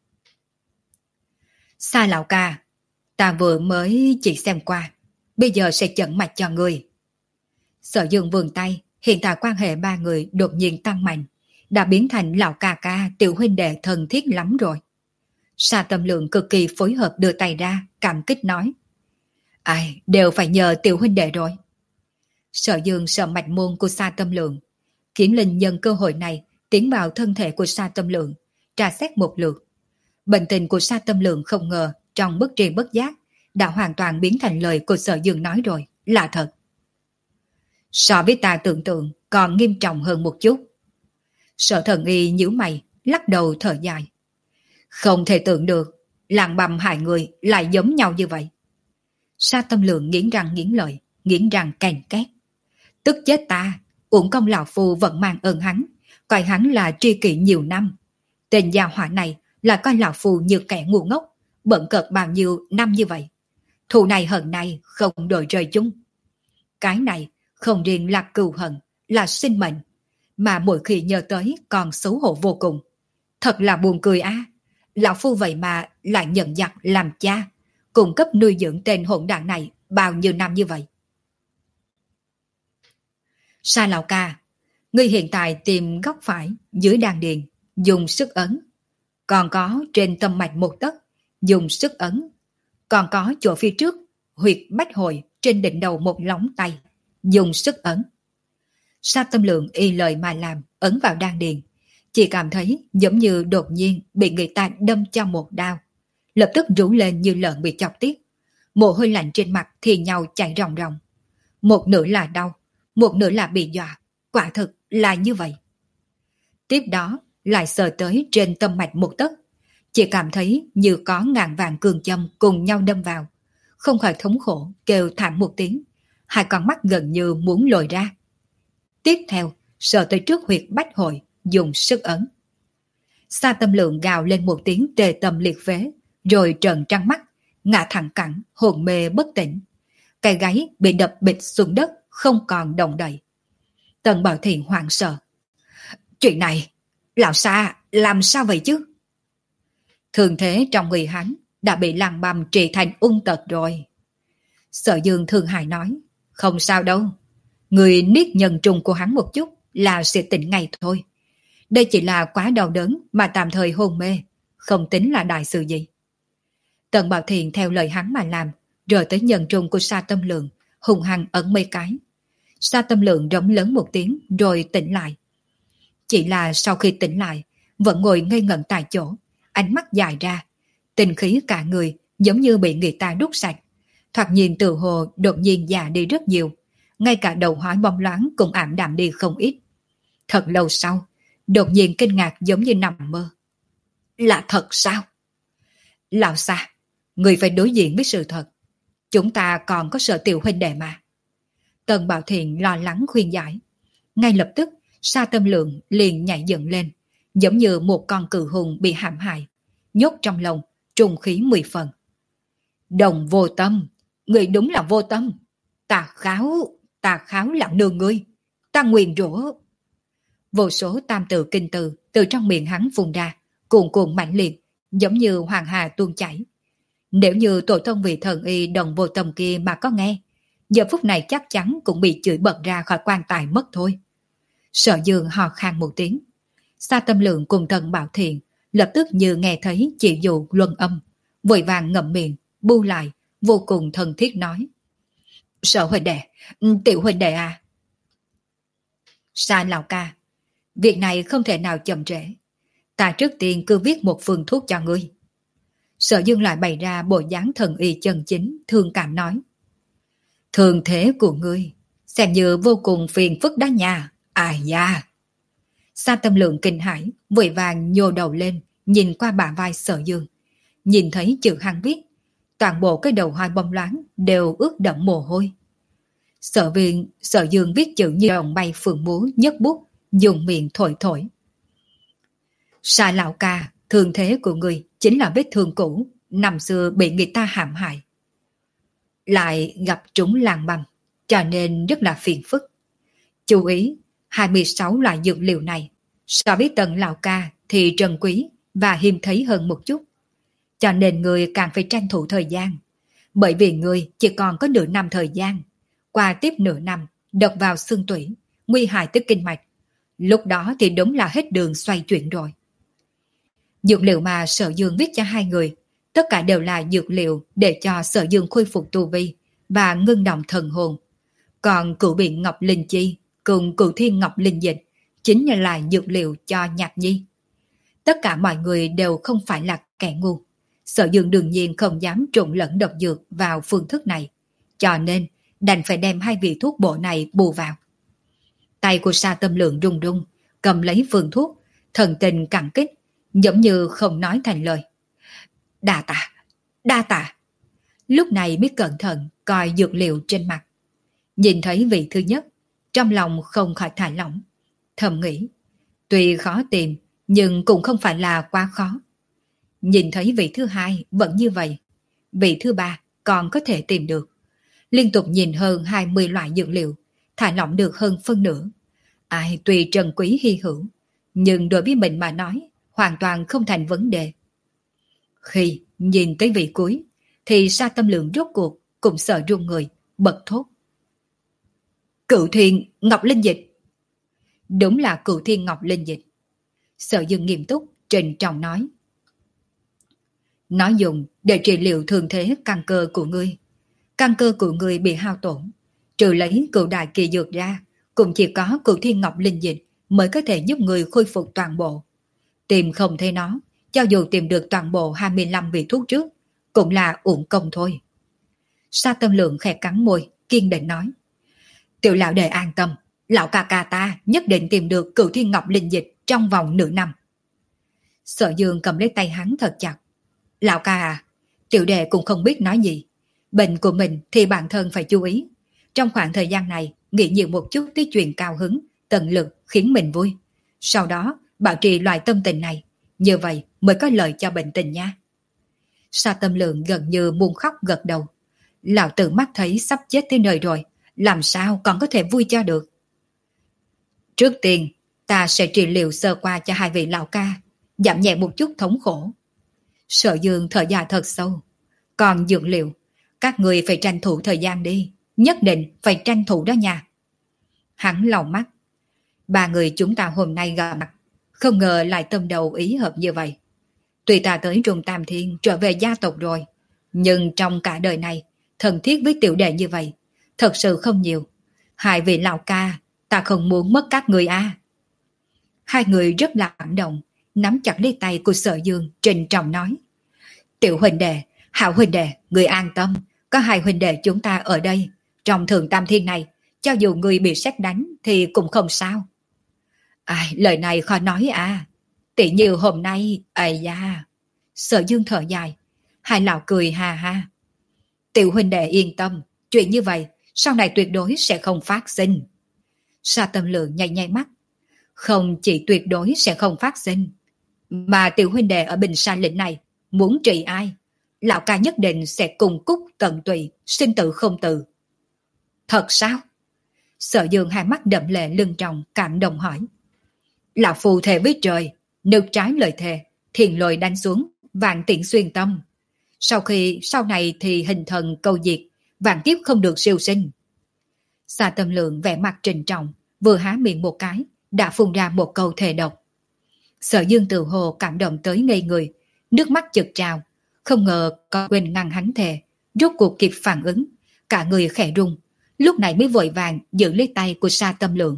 Sa lão ca, ta vừa mới chỉ xem qua, bây giờ sẽ chẩn mạch cho người. Sở Dương vươn tay, hiện tại quan hệ ba người đột nhiên tăng mạnh, đã biến thành lão ca ca tiểu huynh đệ thân thiết lắm rồi. Sa Tâm Lượng cực kỳ phối hợp đưa tay ra, cảm kích nói. Ai, đều phải nhờ tiểu huynh đệ rồi. Sở Dương sợ mạch môn của Sa Tâm Lượng. Kiếm Linh nhân cơ hội này tiến vào thân thể của Sa Tâm Lượng, tra xét một lượt. Bệnh tình của Sa Tâm Lượng không ngờ trong bất tri bất giác đã hoàn toàn biến thành lời của Sở Dương nói rồi, là thật. So với ta tưởng tượng còn nghiêm trọng hơn một chút. Sở Thần Y nhíu mày, lắc đầu thở dài. Không thể tưởng được, làng bầm hại người lại giống nhau như vậy. Sa Tâm Lượng nghiến răng nghiến lợi, nghiến răng cành két. Tức chết ta, uổng công lão phu vẫn mang ơn hắn, coi hắn là tri kỷ nhiều năm. Tên gia hỏa này là coi lão phu như kẻ ngu ngốc, bận cợt bao nhiêu năm như vậy. Thù này hận này không đổi rời chung. Cái này không riêng là cừu hận, là sinh mệnh, mà mỗi khi nhớ tới còn xấu hổ vô cùng. Thật là buồn cười á, à. Lão phu vậy mà lại nhận giặc làm cha, cung cấp nuôi dưỡng tên hỗn đảng này bao nhiêu năm như vậy. Sa lão ca, ngươi hiện tại tìm góc phải dưới đan điền, dùng sức ấn. Còn có trên tâm mạch một tấc, dùng sức ấn. Còn có chỗ phía trước, huyệt bách hội trên đỉnh đầu một lóng tay, dùng sức ấn. Sa Tâm Lượng y lời mà làm, ấn vào đan điền. Chỉ cảm thấy giống như đột nhiên bị người ta đâm cho một đao. Lập tức rú lên như lợn bị chọc tiết. Mồ hôi lạnh trên mặt thì nhau chảy ròng ròng. Một nửa là đau, một nửa là bị dọa. Quả thực là như vậy. Tiếp đó lại sờ tới trên tâm mạch một tấc. Chỉ cảm thấy như có ngàn vàng cường châm cùng nhau đâm vào. Không khỏi thống khổ, kêu thảm một tiếng. Hai con mắt gần như muốn lồi ra. Tiếp theo, sờ tới trước huyệt bách hội, dùng sức ấn. Sa Tâm Lượng gào lên một tiếng tê tâm liệt phế, rồi trợn trăng mắt, ngã thẳng cẳng, hồn mê bất tỉnh. Cái gáy bị đập bịch xuống đất, không còn động đậy. Tần Bảo Thiện hoảng sợ. Chuyện này, lão Sa làm sao vậy chứ? Thường thế trong người hắn, đã bị làng băm trị thành ung tật rồi. Sở Dương thương hại nói, không sao đâu, người niết nhân trùng của hắn một chút là sẽ tỉnh ngay thôi. Đây chỉ là quá đau đớn mà tạm thời hôn mê, không tính là đại sự gì. Tần Bảo Thiện theo lời hắn mà làm, rồi tới nhân trùng của Sa Tâm Lượng, hùng hăng ấn mấy cái. Sa Tâm Lượng rống lớn một tiếng rồi tỉnh lại. Chỉ là sau khi tỉnh lại, vẫn ngồi ngây ngẩn tại chỗ, ánh mắt dài ra, tinh khí cả người giống như bị người ta đút sạch. Thoạt nhìn tự hồ đột nhiên già đi rất nhiều, ngay cả đầu hói bóng loáng cũng ảm đạm đi không ít. Thật lâu sau, đột nhiên kinh ngạc giống như nằm mơ. Là thật sao? Lão Sa, người phải đối diện với sự thật. Chúng ta còn có Sở tiểu huynh đệ mà. Tần Bảo Thiện lo lắng khuyên giải. Ngay lập tức, Sa Tâm Lượng liền nhảy dựng lên, giống như một con cừu hùng bị hãm hại, nhốt trong lòng, trùng khí mười phần. Đồng vô tâm, người đúng là vô tâm. Ta kháo, ta kháo lặng nương ngươi, ta nguyền rủa. Vô số tam tự kinh từ từ trong miệng hắn phun ra, cuồn cuộn mạnh liệt, giống như hoàng hà tuôn chảy. Nếu như tổ tông vị thần y đồng vô tâm kia mà có nghe, giờ phút này chắc chắn cũng bị chửi bật ra khỏi quan tài mất thôi. Sở Dương hò khan một tiếng. Sa Tâm Lượng cùng Tần Bảo Thiện lập tức như nghe thấy chỉ dụ luân âm, vội vàng ngậm miệng, bu lại, vô cùng thân thiết nói. Sở huynh đệ, tiểu huynh đệ à. Sa lão ca, việc này không thể nào chậm trễ. Ta trước tiên cứ viết một phương thuốc cho ngươi. Sở Dương lại bày ra bộ dáng thần y chân chính, thương cảm nói. Thường thế của ngươi, xem như vô cùng phiền phức đó nha. Ai da. Sa Tâm Lượng kinh hãi, vội vàng nhô đầu lên, nhìn qua bả vai Sở Dương. Nhìn thấy chữ hắn viết, toàn bộ cái đầu hai bông loáng đều ướt đẫm mồ hôi. Sở viên, Sở Dương viết chữ như đồng bay phượng múa, nhấc bút, dùng miệng thổi thổi. Sa lão ca, thương thế của người chính là vết thương cũ, năm xưa bị người ta hãm hại. Lại gặp trúng làng băm, cho nên rất là phiền phức. Chú ý, hai mươi sáu loại dược liệu này, so với Tần lão ca thì trân quý và hiếm thấy hơn một chút. Cho nên người càng phải tranh thủ thời gian. Bởi vì người chỉ còn có nửa năm thời gian. Qua tiếp nửa năm, độc vào xương tủy, nguy hại tới kinh mạch. Lúc đó thì đúng là hết đường xoay chuyển rồi. Dược liệu mà Sở Dương viết cho hai người, tất cả đều là dược liệu để cho Sở Dương khôi phục tu vi và ngưng động thần hồn. Còn cửu biện ngọc linh chi cùng cửu thiên ngọc linh dịch chính là dược liệu cho Nhạc Nhi. Tất cả mọi người đều không phải là kẻ ngu. Sở Dương đương nhiên không dám trộn lẫn độc dược vào phương thức này, cho nên đành phải đem hai vị thuốc bổ này bù vào. Tay của Sa Tâm Lượng run run, cầm lấy phương thuốc, thần tình cảm kích, giống như không nói thành lời. Đa tạ, đa tạ. Lúc này mới cẩn thận coi dược liệu trên mặt. Nhìn thấy vị thứ nhất, trong lòng không khỏi thả lỏng. Thầm nghĩ, tuy khó tìm, nhưng cũng không phải là quá khó. Nhìn thấy vị thứ hai vẫn như vậy, vị thứ ba còn có thể tìm được. Liên tục nhìn hơn hai mươi loại dược liệu, thả lỏng được hơn phân nửa. Ai tuy trân quý hy hữu, nhưng đối với mình mà nói, hoàn toàn không thành vấn đề. Khi nhìn tới vị cuối, thì Sa Tâm Lượng rốt cuộc cũng sợ run người, bật thốt. Cửu thiên ngọc linh dịch. Đúng là cửu thiên ngọc linh dịch. Sở Dương nghiêm túc, trịnh trọng nói. Nó dùng để trị liệu thương thế căn cơ của ngươi. Căn cơ của ngươi bị hao tổn. Trừ lấy cửu đại kỳ dược ra, cũng chỉ có cửu thiên ngọc linh dịch mới có thể giúp ngươi khôi phục toàn bộ. Tìm không thấy nó, cho dù tìm được toàn bộ hai mươi lăm vị thuốc trước, cũng là uổng công thôi. Sa Tâm Lượng khẽ cắn môi, kiên định nói. Tiểu lão đệ an tâm, lão ca ca ta nhất định tìm được cửu thiên ngọc linh dịch trong vòng nửa năm. Sở Dương cầm lấy tay hắn thật chặt. Lão ca à, tiểu đệ cũng không biết nói gì. Bệnh của mình thì bản thân phải chú ý. Trong khoảng thời gian này, nghĩ nhiều một chút tới chuyện cao hứng, tận lực khiến mình vui. Sau đó, bảo trì loại tâm tình này. Như vậy mới có lợi cho bệnh tình nha. Sa Tâm Lượng gần như muốn khóc gật đầu. Lão tử mắt thấy sắp chết tới nơi rồi, làm sao còn có thể vui cho được. Trước tiên, ta sẽ trị liệu sơ qua cho hai vị lão ca, giảm nhẹ một chút thống khổ. Sở Dương thở dài thật sâu. Còn dược liệu, các người phải tranh thủ thời gian đi. Nhất định phải tranh thủ đó nha. Hắn lau mắt. Ba người chúng ta hôm nay gặp mặt, không ngờ lại tâm đầu ý hợp như vậy. Tuy ta tới Trung Tam Thiên trở về gia tộc rồi, nhưng trong cả đời này, thân thiết với tiểu đệ như vậy, thật sự không nhiều. Hai vị lão ca, ta không muốn mất các người a. Hai người rất là cảm động, nắm chặt lấy tay của Sở Dương, trình trọng nói. Tiểu huynh đệ, Hạo huynh đệ, người an tâm, có hai huynh đệ chúng ta ở đây. Trong Thượng Tam Thiên này, cho dù người bị sét đánh thì cũng không sao. Ai, lời này khó nói à. Tỷ như hôm nay, ây da. Sở Dương thở dài, hai lão cười ha ha. Tiểu huynh đệ yên tâm, chuyện như vậy sau này tuyệt đối sẽ không phát sinh. Sa Tâm Lượng nháy nháy mắt. Không chỉ tuyệt đối sẽ không phát sinh, mà tiểu huynh đệ ở Bình Sa lĩnh này muốn trị ai, lão ca nhất định sẽ cùng cúc tận tụy, sinh tử không từ. Thật sao? Sở Dương hai mắt đậm lệ lưng tròng, cảm động hỏi. Lão phù thề với trời, nước trái lời thề, thiền lôi đánh xuống, vạn tiễn xuyên tâm. Sau khi sau này thì hình thần câu diệt, vạn kiếp không được siêu sinh. Sa Tâm Lượng vẻ mặt trịnh trọng, vừa há miệng một cái, đã phun ra một câu thề độc. Sở Dương tự hồ cảm động tới ngây người, nước mắt chực trào, không ngờ có quên ngăn hắn thề, rốt cuộc kịp phản ứng, cả người khẽ run, lúc này mới vội vàng giữ lấy tay của Sa Tâm Lượng.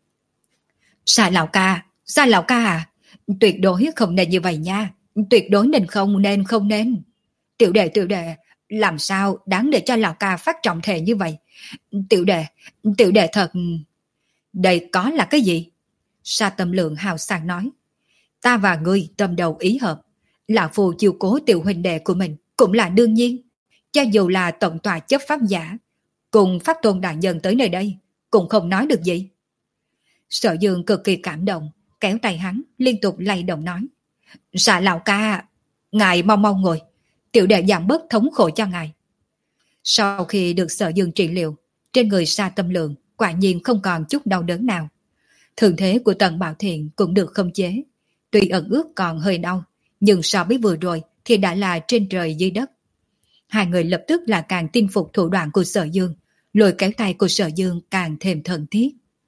Sa lão ca, Sa lão ca à, tuyệt đối không nên như vậy nha, tuyệt đối nên không nên không nên. Tiểu đệ tiểu đệ, làm sao đáng để cho lão ca phát trọng thề như vậy? Tiểu đệ, tiểu đệ thật... Đây có là cái gì? Sa Tâm Lượng hào sảng nói. Ta và ngươi tâm đầu ý hợp, lão phù chiều cố tiểu huynh đệ của mình cũng là đương nhiên. Cho dù là tổng tòa chấp pháp giả, cùng pháp tôn đại nhân tới nơi đây, cũng không nói được gì. Sở Dương cực kỳ cảm động, kéo tay hắn, liên tục lay động nói. Sa lão ca, ngài mau mau ngồi, tiểu đệ giảm bớt thống khổ cho ngài. Sau khi được Sở Dương trị liệu, trên người Sa Tâm Lượng quả nhiên không còn chút đau đớn nào. Thường thế của Tần Bảo Thiện cũng được khống chế. Tuy ẩn ước còn hơi đau, nhưng so với vừa rồi thì đã là trên trời dưới đất. Hai người lập tức là càng tin phục thủ đoạn của Sở Dương, lôi kéo tay của Sở Dương càng thêm thân thiết.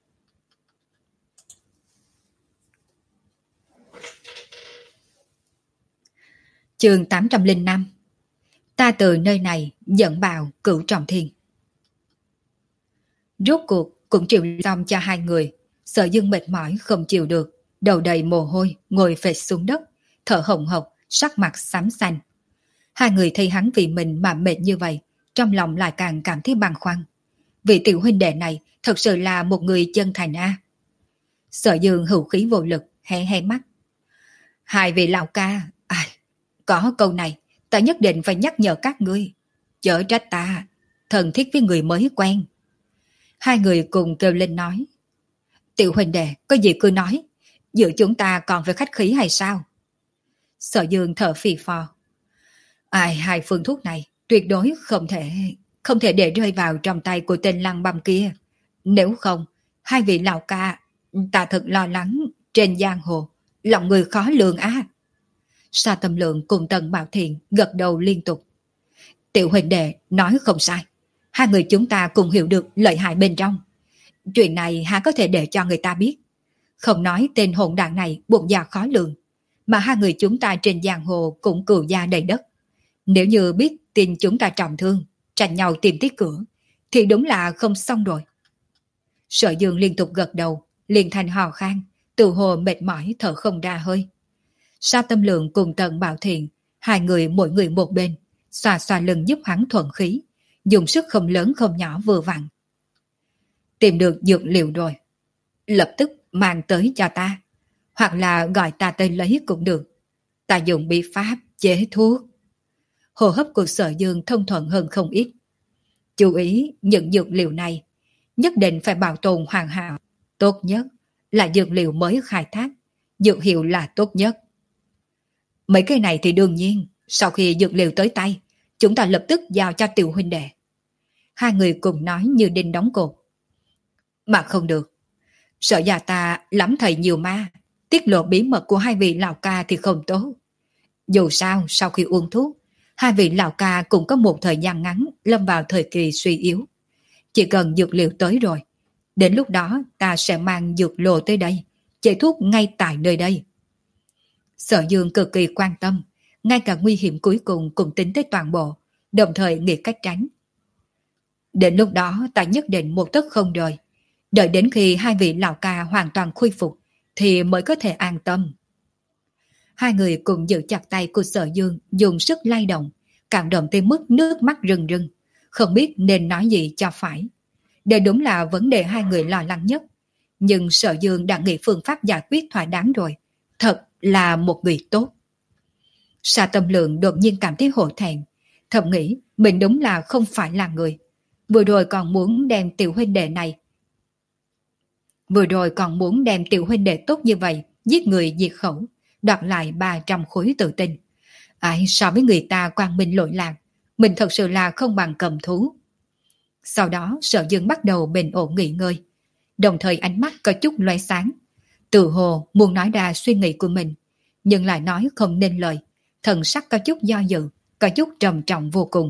Chương tám trăm lẻ năm. Ta từ nơi này dẫn bào cửu trọng thiên. Rốt cuộc cũng chịu xong cho hai người. Sở Dương mệt mỏi không chịu được, đầu đầy mồ hôi, ngồi phệt xuống đất, thở hồng hộc, sắc mặt xám xanh. Hai người thấy hắn vì mình mà mệt như vậy, trong lòng lại càng cảm thấy băn khoăn. Vị tiểu huynh đệ này thật sự là một người chân thành a. Sở Dương hữu khí vô lực, hé hé mắt. Hai vị lão ca, ai, có câu này, ta nhất định phải nhắc nhở các ngươi. Chớ trách ta, thân thiết với người mới quen. Hai người cùng kêu lên nói. Tiểu huynh đệ, có gì cứ nói, giữa chúng ta còn phải khách khí hay sao? Sở Dương thở phì phò. Ai, hai phương thuốc này tuyệt đối không thể, không thể để rơi vào trong tay của tên lăng băm kia. Nếu không, hai vị lão ca, ta thật lo lắng, trên giang hồ, lòng người khó lường á. Sa Tâm Lượng cùng Tần Bảo Thiện gật đầu liên tục. Tiểu huynh đệ nói không sai, hai người chúng ta cùng hiểu được lợi hại bên trong. Chuyện này há có thể để cho người ta biết. Không nói tên hỗn đảng này bụng dạ khó lường, mà hai người chúng ta trên giang hồ cũng cừu gia đầy đất. Nếu như biết tin chúng ta trọng thương, tranh nhau tìm tiết cửa, thì đúng là không xong rồi. Sở Dương liên tục gật đầu, liền thành hò khan, tự hồ mệt mỏi thở không ra hơi. Sa Tâm Lượng cùng Tần Bảo Thiện, hai người mỗi người một bên, xoa xoa lưng giúp hắn thuận khí, dùng sức không lớn không nhỏ vừa vặn. Tìm được dược liệu rồi, lập tức mang tới cho ta, hoặc là gọi ta tới lấy cũng được. Ta dùng bí pháp chế thuốc. Hô hấp của Sở Dương thông thuận hơn không ít. Chú ý những dược liệu này nhất định phải bảo tồn hoàn hảo, tốt nhất là dược liệu mới khai thác, dược hiệu là tốt nhất. Mấy cái này thì đương nhiên, sau khi dược liệu tới tay, chúng ta lập tức giao cho tiểu huynh đệ. Hai người cùng nói như đinh đóng cột. Mà không được, sợ già ta lắm thầy nhiều ma, tiết lộ bí mật của hai vị lão ca thì không tốt. Dù sao, sau khi uống thuốc, hai vị lão ca cũng có một thời gian ngắn lâm vào thời kỳ suy yếu. Chỉ cần dược liệu tới rồi, đến lúc đó ta sẽ mang dược lô tới đây, chế thuốc ngay tại nơi đây. Sở Dương cực kỳ quan tâm, ngay cả nguy hiểm cuối cùng cũng tính tới toàn bộ, đồng thời nghĩ cách tránh. Đến lúc đó ta nhất định một tấc không rời, đợi đến khi hai vị lão ca hoàn toàn khôi phục thì mới có thể an tâm. Hai người cùng giữ chặt tay của Sở Dương, dùng sức lay động, cảm động tới mức nước mắt rưng rưng, không biết nên nói gì cho phải. Đây đúng là vấn đề hai người lo lắng nhất, nhưng Sở Dương đã nghĩ phương pháp giải quyết thỏa đáng rồi, thật là một người tốt. Sa Tâm Lượng đột nhiên cảm thấy hổ thẹn, thầm nghĩ mình đúng là không phải là người. Vừa rồi còn muốn đem tiểu huynh đệ này Vừa rồi còn muốn đem tiểu huynh đệ tốt như vậy giết người diệt khẩu, đoạt lại ba trăm khối tự tin. Ai so với người ta quang minh lỗi lạc, mình thật sự là không bằng cầm thú. Sau đó Sở Dương bắt đầu bình ổn nghỉ ngơi, đồng thời ánh mắt có chút lóe sáng, tự hồ muốn nói ra suy nghĩ của mình, nhưng lại nói không nên lời, thần sắc có chút do dự, có chút trầm trọng vô cùng.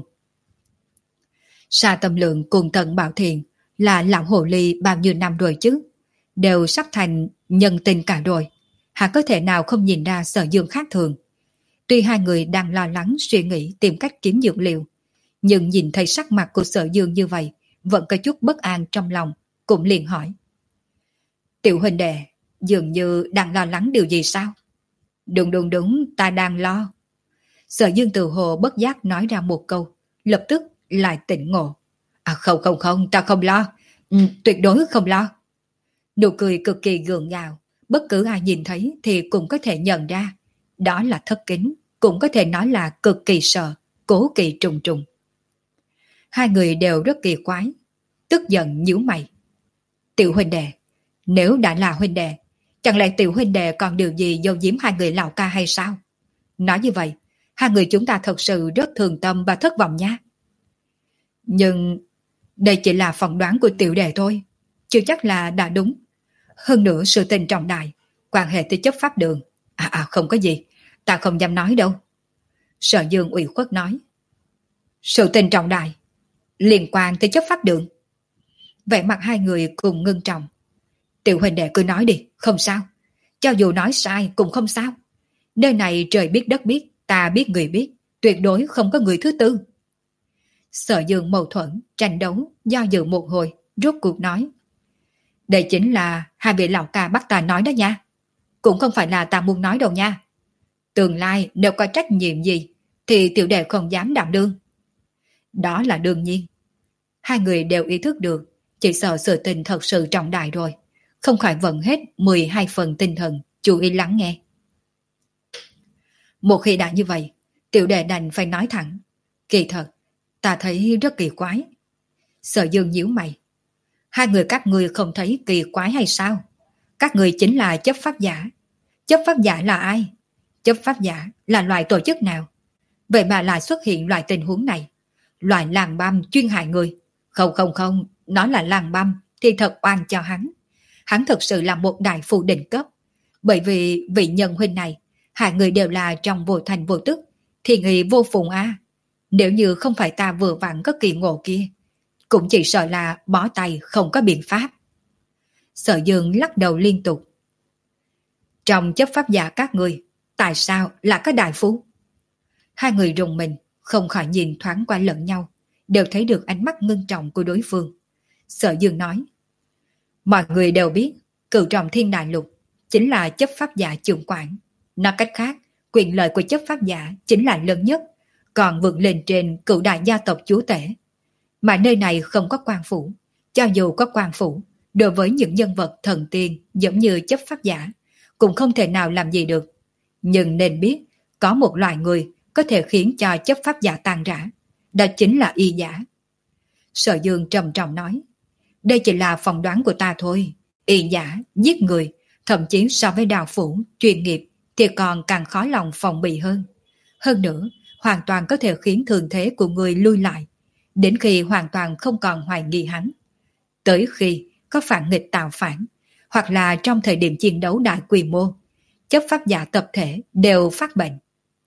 Sa Tâm Lượng cùng Tần Bảo Thiện là lão hồ ly bao nhiêu năm rồi chứ, đều sắp thành nhân tình cả rồi, hắn có thể nào không nhìn ra Sở Dương khác thường. Tuy hai người đang lo lắng suy nghĩ tìm cách kiếm dược liệu, nhưng nhìn thấy sắc mặt của Sở Dương như vậy, vẫn có chút bất an trong lòng, cũng liền hỏi. Tiểu huynh đệ, dường như đang lo lắng điều gì sao? Đúng đúng đúng, ta đang lo. Sở Dương từ hồ bất giác nói ra một câu, lập tức lại tỉnh ngộ. À không không không, ta không lo, ừ, tuyệt đối không lo. Nụ cười cực kỳ gượng gạo, bất cứ ai nhìn thấy thì cũng có thể nhận ra. Đó là thất kính, cũng có thể nói là cực kỳ sợ, cố kỳ trùng trùng. Hai người đều rất kỳ quái, tức giận nhíu mày. Tiểu huynh đệ, nếu đã là huynh đệ, chẳng lẽ tiểu huynh đệ còn điều gì giấu giếm hai người lão ca hay sao? Nói như vậy, hai người chúng ta thật sự rất thường tâm và thất vọng nha. Nhưng đây chỉ là phỏng đoán của tiểu đệ thôi, chưa chắc là đã đúng. Hơn nữa sự tình trọng đại, quan hệ tới chấp pháp đường. À à không có gì, ta không dám nói đâu. Sở Dương ủy khuất nói. Sự tình trọng đại, liên quan tới chấp pháp đường. Vẻ mặt hai người cùng ngưng trọng. Tiểu huynh đệ cứ nói đi, không sao. Cho dù nói sai cũng không sao. Nơi này trời biết đất biết, ta biết người biết, tuyệt đối không có người thứ tư. Sở Dương mâu thuẫn, tranh đấu, do dự một hồi, rốt cuộc nói. Đây chính là hai vị lão ca bắt ta nói đó nha. Cũng không phải là ta muốn nói đâu nha. Tương lai nếu có trách nhiệm gì thì tiểu đệ không dám đảm đương. Đó là đương nhiên. Hai người đều ý thức được, chỉ sợ sự tình thật sự trọng đại rồi, không khỏi vận hết mười hai phần tinh thần, chú ý lắng nghe. Một khi đã như vậy, tiểu đệ đành phải nói thẳng. Kỳ thật, ta thấy rất kỳ quái. Sở Dương nhíu mày. Hai người các ngươi không thấy kỳ quái hay sao? Các người chính là chấp pháp giả. Chấp pháp giả là ai? Chấp pháp giả là loại tổ chức nào? Vậy mà lại xuất hiện loại tình huống này. Loại làng băm chuyên hại người. Không không không, nó là làng băm thì thật oan cho hắn. Hắn thật sự là một đại phu đỉnh cấp. Bởi vì vị nhân huynh này, hai người đều là trong vô thành vô tức, thì nghi vô phùng a. Nếu như không phải ta vừa vặn có kỳ ngộ kia, cũng chỉ sợ là bó tay không có biện pháp. Sở Dương lắc đầu liên tục. Trong chấp pháp giả các người, tại sao là có đại phú? Hai người rùng mình, không khỏi nhìn thoáng qua lẫn nhau, đều thấy được ánh mắt ngưng trọng của đối phương. Sở Dương nói. Mọi người đều biết, cửu trọng thiên đại lục chính là chấp pháp giả trưởng quản. Nói cách khác, quyền lợi của chấp pháp giả chính là lớn nhất, còn vượt lên trên cửu đại gia tộc chúa tể. Mà nơi này không có quan phủ, cho dù có quan phủ, đối với những nhân vật thần tiên giống như chấp pháp giả, cũng không thể nào làm gì được. Nhưng nên biết, có một loại người có thể khiến cho chấp pháp giả tan rã, đó chính là y giả. Sở Dương trầm trọng nói, đây chỉ là phỏng đoán của ta thôi. Y giả, giết người, thậm chí so với đạo phủ, chuyên nghiệp thì còn càng khó lòng phòng bị hơn. Hơn nữa, hoàn toàn có thể khiến thường thế của người lui lại, đến khi hoàn toàn không còn hoài nghi hắn. Tới khi có phản nghịch tạo phản, hoặc là trong thời điểm chiến đấu đại quy mô, chấp pháp giả tập thể đều phát bệnh.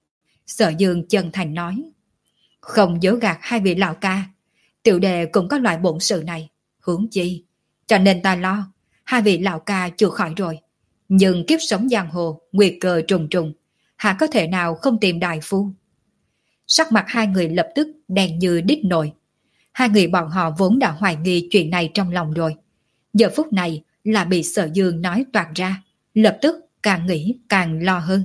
Sở Dương chân thành nói. Không dối gạt hai vị lão ca, tiểu đệ cũng có loại bổn sự này, huống chi. Cho nên ta lo, hai vị lão ca chữa khỏi rồi. Nhưng kiếp sống giang hồ, nguy cơ trùng trùng, hạ có thể nào không tìm đại phu? Sắc mặt hai người lập tức đen như đít nồi. Hai người bọn họ vốn đã hoài nghi chuyện này trong lòng rồi. Giờ phút này là bị Sở Dương nói toạc ra, lập tức càng nghĩ càng lo hơn.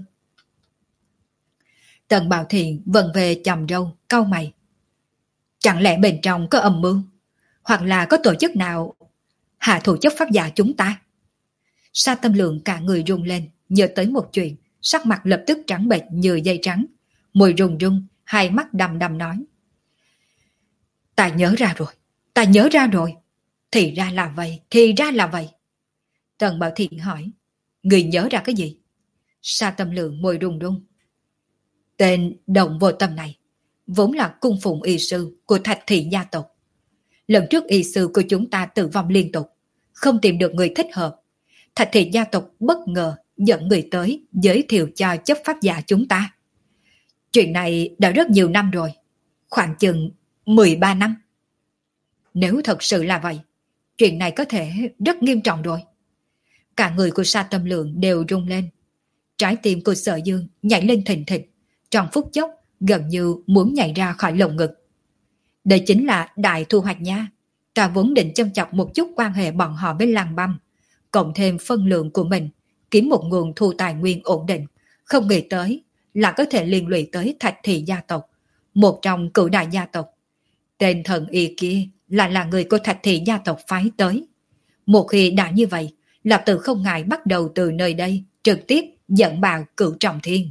Tần Bảo Thiện vần về chầm râu, cau mày. Chẳng lẽ bên trong có âm mưu, hoặc là có tổ chức nào hạ thủ chấp pháp giả chúng ta? Sa Tâm Lượng cả người rung lên, nhớ tới một chuyện, sắc mặt lập tức trắng bệch như dây trắng, môi run run, hai mắt đăm đăm nói. Ta nhớ ra rồi, ta nhớ ra rồi. Thì ra là vậy, thì ra là vậy. Tần Bảo Thiện hỏi, người nhớ ra cái gì? Sa Tâm Lượng môi run run. Tên Động Vô Tâm này vốn là cung phụng y sư của Thạch Thị gia tộc. Lần trước y sư của chúng ta tử vong liên tục, không tìm được người thích hợp. Thạch Thị gia tộc bất ngờ dẫn người tới giới thiệu cho chấp pháp giả chúng ta. Chuyện này đã rất nhiều năm rồi, khoảng chừng mười ba năm. Nếu thật sự là vậy, chuyện này có thể rất nghiêm trọng rồi. Cả người của Sa Tâm Lượng đều rung lên. Trái tim của Sở Dương nhảy lên thình thịch, trong phút chốc gần như muốn nhảy ra khỏi lồng ngực. Đây chính là đại thu hoạch nha. Ta vốn định châm chọc một chút quan hệ bọn họ với làng băm, cộng thêm phân lượng của mình, kiếm một nguồn thu tài nguyên ổn định, không nghĩ tới là có thể liên lụy tới Thạch Thị gia tộc, một trong cửu đại gia tộc. Tên thần y kia là là người của Thạch Thị gia tộc phái tới. Một khi đã như vậy, Lạp Tử không ngại bắt đầu từ nơi đây, trực tiếp dẫn bào cửu trọng thiên.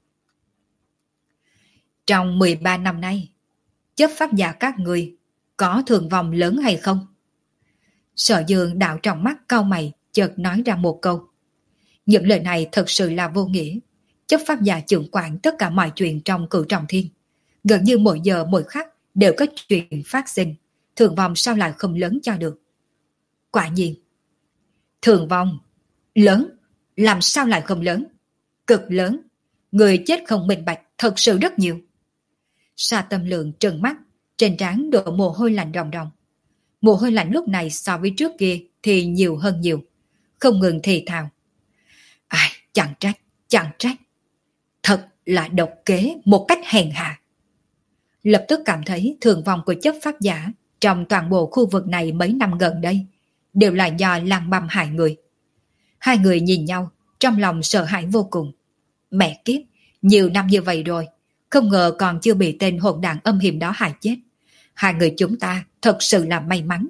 Trong mười ba năm nay, chấp pháp giả các người có thường vong lớn hay không? Sở Dương đạo trong mắt cau mày, chợt nói ra một câu. Những lời này thật sự là vô nghĩa. Chấp pháp giả trưởng quản tất cả mọi chuyện trong cửu trọng thiên. Gần như mỗi giờ mỗi khắc đều có chuyện phát sinh. Thường vong sao lại không lớn cho được? Quả nhiên. Thường vong lớn, làm sao lại không lớn? Cực lớn. Người chết không minh bạch thật sự rất nhiều. Sa Tâm Lượng trừng mắt, trên trán đổ mồ hôi lạnh ròng ròng. Mồ hôi lạnh lúc này so với trước kia thì nhiều hơn nhiều, không ngừng thì thào. Ai, chẳng trách, chẳng trách. Thật là độc kế một cách hèn hạ. Lập tức cảm thấy thường vong của chấp pháp giả trong toàn bộ khu vực này mấy năm gần đây đều là do làng băm hại người. Hai người nhìn nhau, trong lòng sợ hãi vô cùng. Mẹ kiếp, nhiều năm như vậy rồi, không ngờ còn chưa bị tên hỗn đản âm hiểm đó hại chết. Hai người chúng ta thật sự là may mắn.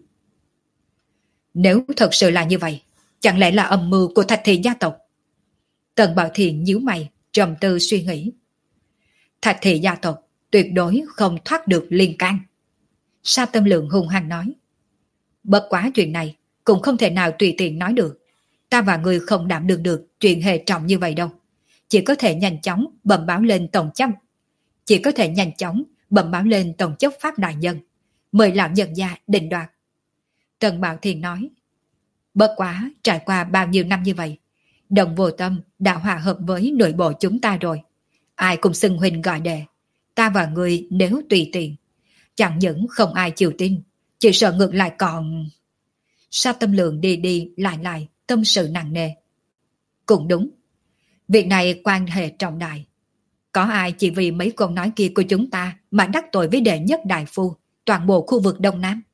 Nếu thật sự là như vậy, chẳng lẽ là âm mưu của Thạch Thị gia tộc? Tần Bảo Thiện nhíu mày, trầm tư suy nghĩ. Thạch Thị gia tộc tuyệt đối không thoát được liên can. Sa Tâm Lượng hung hăng nói. Bất quá chuyện này cũng không thể nào tùy tiện nói được. Ta và người không đảm đương được chuyện hệ trọng như vậy đâu. Chỉ có thể nhanh chóng bẩm báo lên tổng chấp. Chỉ có thể nhanh chóng bẩm báo lên tổng chấp pháp đại nhân, mời lão nhân gia định đoạt. Tần Bảo Thiền nói. Bất quá trải qua bao nhiêu năm như vậy, Đồng Vô Tâm đã hòa hợp với nội bộ chúng ta rồi. Ai cũng xưng huynh gọi đệ. Ta và người nếu tùy tiện, chẳng những không ai chịu tin, chỉ sợ ngược lại còn... Sa Tâm Lượng đi đi lại lại, tâm sự nặng nề. Cũng đúng. Việc này quan hệ trọng đại. Có ai chỉ vì mấy câu nói kia của chúng ta mà đắc tội với đệ nhất đại phu toàn bộ khu vực Đông Nam?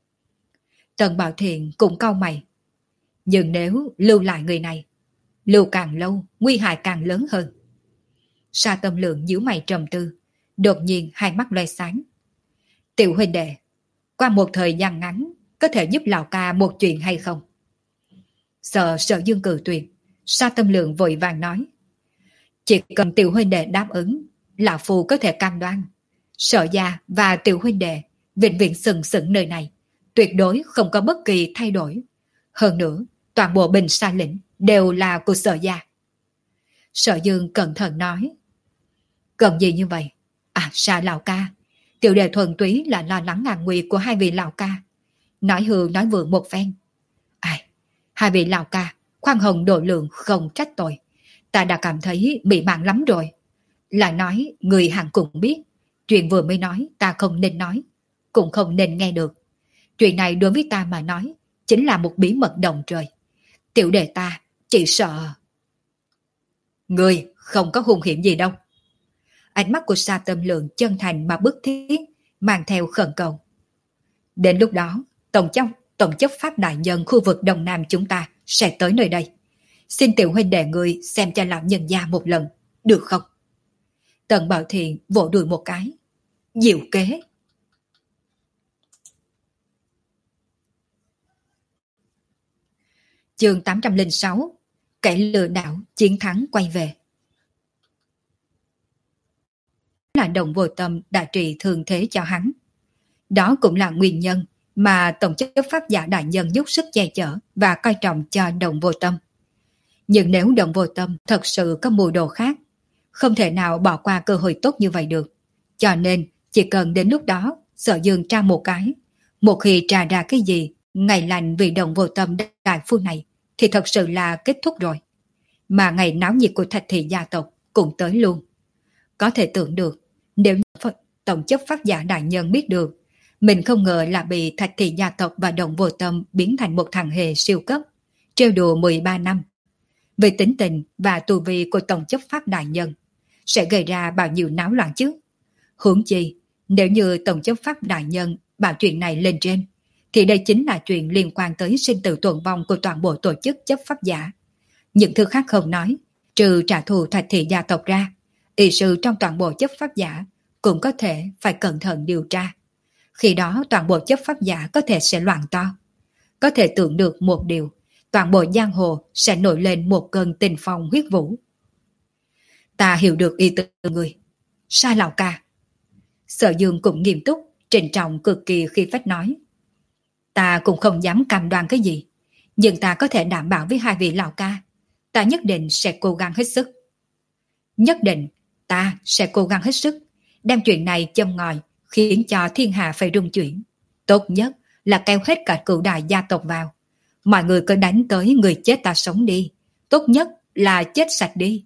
Tần Bảo Thiện cũng cau mày. Nhưng nếu lưu lại người này, lưu càng lâu, nguy hại càng lớn hơn. Sa Tâm Lượng nhíu mày trầm tư, đột nhiên hai mắt loe sáng. Tiểu huynh đệ, qua một thời gian ngắn, có thể giúp lão ca một chuyện hay không? Sợ Sở Dương cử tuyệt, Sa Tâm Lượng vội vàng nói. Chỉ cần tiểu huynh đệ đáp ứng, lão phu có thể cam đoan. Sở gia và tiểu huynh đệ vĩnh viễn sừng sững nơi này, tuyệt đối không có bất kỳ thay đổi. Hơn nữa, toàn bộ Bình Sa lĩnh đều là của Sở gia. Sở Dương cẩn thận nói. Cần gì như vậy? À, Sa lão ca, tiểu đệ thuần túy là lo lắng ngàn nguy của hai vị lão ca. Nói hư nói vượng một phen. Ai, hai vị lão ca, khoan hồng độ lượng không trách tội. Ta đã cảm thấy bị mạng lắm rồi. Lại nói người hẳn cũng biết, chuyện vừa mới nói ta không nên nói, cũng không nên nghe được. Chuyện này đối với ta mà nói, chính là một bí mật động trời. Tiểu đệ ta chỉ sợ... Người không có hung hiểm gì đâu. Ánh mắt của Sa Tâm Lượng chân thành mà bức thiết, mang theo khẩn cầu. Đến lúc đó, Tổng chấp, Tổng chấp pháp đại nhân khu vực Đông Nam chúng ta sẽ tới nơi đây. Xin tiểu huynh đệ người xem cho lão nhân gia một lần, được không? Tần Bảo Thiện vỗ đùi một cái. Diệu kế. Chương tám trăm lẻ sáu. Kẻ lừa đảo chiến thắng quay về. Là Đồng Vô Tâm đã trị thương thế cho hắn. Đó cũng là nguyên nhân mà Tổng chấp pháp giả đại nhân dốc sức che chở và coi trọng cho Đồng Vô Tâm. Nhưng nếu Đồng Vô Tâm thật sự có mưu đồ khác, không thể nào bỏ qua cơ hội tốt như vậy được. Cho nên chỉ cần đến lúc đó Sở Dương tra một cái, một khi tra ra cái gì ngày lành vì Đồng Vô Tâm đại phu này thì thật sự là kết thúc rồi. Mà ngày náo nhiệt của Thạch Thị gia tộc cũng tới luôn. Có thể tưởng được, nếu Tổng chấp pháp giả đại nhân biết được, mình không ngờ là bị Thạch Thị gia tộc và Đồng Vô Tâm biến thành một thằng hề siêu cấp, trêu đùa mười ba năm. Về tính tình và tu vi của Tổng chấp pháp đại nhân, sẽ gây ra bao nhiêu náo loạn chứ? Huống chi, nếu như Tổng chấp pháp đại nhân bảo chuyện này lên trên, thì đây chính là chuyện liên quan tới sinh tử tồn vong của toàn bộ tổ chức chấp pháp giả. Những thứ khác không nói, trừ trả thù Thạch Thị gia tộc ra, y sư trong toàn bộ chấp pháp giả cũng có thể phải cẩn thận điều tra. Khi đó toàn bộ chấp pháp giả có thể sẽ loạn to. Có thể tưởng được một điều, toàn bộ giang hồ sẽ nổi lên một cơn tình phong huyết vũ. Ta hiểu được ý tư người. Sa lão ca. Sở Dương cũng nghiêm túc, trịnh trọng cực kỳ khi phách nói. Ta cũng không dám cam đoan cái gì, nhưng ta có thể đảm bảo với hai vị lão ca, ta nhất định sẽ cố gắng hết sức. Nhất định, ta sẽ cố gắng hết sức, đem chuyện này châm ngòi, khiến cho thiên hạ phải rung chuyển. Tốt nhất là kéo hết cả cửu đại gia tộc vào. Mọi người cứ đánh tới người chết ta sống đi, tốt nhất là chết sạch đi.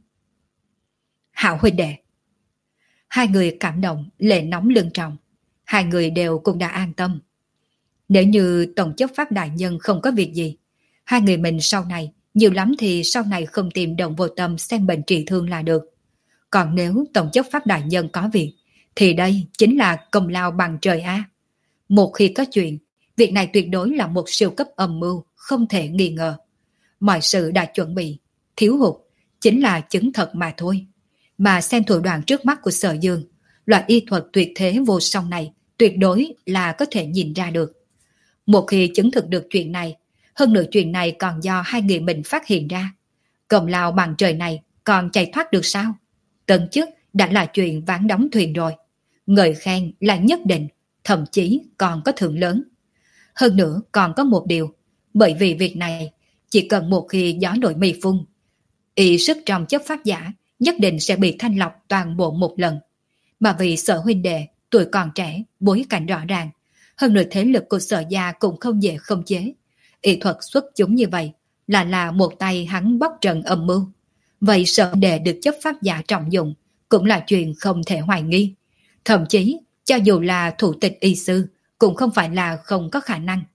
Hảo huynh đệ. Hai người cảm động, lệ nóng lưng tròng. Hai người đều cũng đã an tâm. Nếu như Tổng chấp pháp đại nhân không có việc gì, hai người mình sau này, nhiều lắm thì sau này không tìm Đồng Vô Tâm xem bệnh trị thương là được. Còn nếu Tổng chấp pháp đại nhân có việc, thì đây chính là công lao bằng trời A. Một khi có chuyện, việc này tuyệt đối là một siêu cấp âm mưu, không thể nghi ngờ. Mọi sự đã chuẩn bị, thiếu hụt, chính là chứng thật mà thôi. Mà xem thủ đoạn trước mắt của Sở Dương, loại y thuật tuyệt thế vô song này tuyệt đối là có thể nhìn ra được. Một khi chứng thực được chuyện này, hơn nữa chuyện này còn do hai người mình phát hiện ra, công lao bằng trời này còn chạy thoát được sao? Tận chức đã là chuyện ván đóng thuyền rồi. Ngợi khen là nhất định, thậm chí còn có thưởng lớn. Hơn nữa còn có một điều, bởi vì việc này, chỉ cần một khi gió nổi mây phun, y sức trong chấp pháp giả nhất định sẽ bị thanh lọc toàn bộ một lần. Mà vì Sở huynh đệ, tuổi còn trẻ, bối cảnh rõ ràng, hơn nữa thế lực của Sở gia cũng không dễ không chế. Y thuật xuất chúng như vậy là là một tay hắn bóc trần âm mưu. Vậy Sở huynh đệ được chấp pháp giả trọng dụng cũng là chuyện không thể hoài nghi. Thậm chí, cho dù là thủ tịch y sư, cũng không phải là không có khả năng.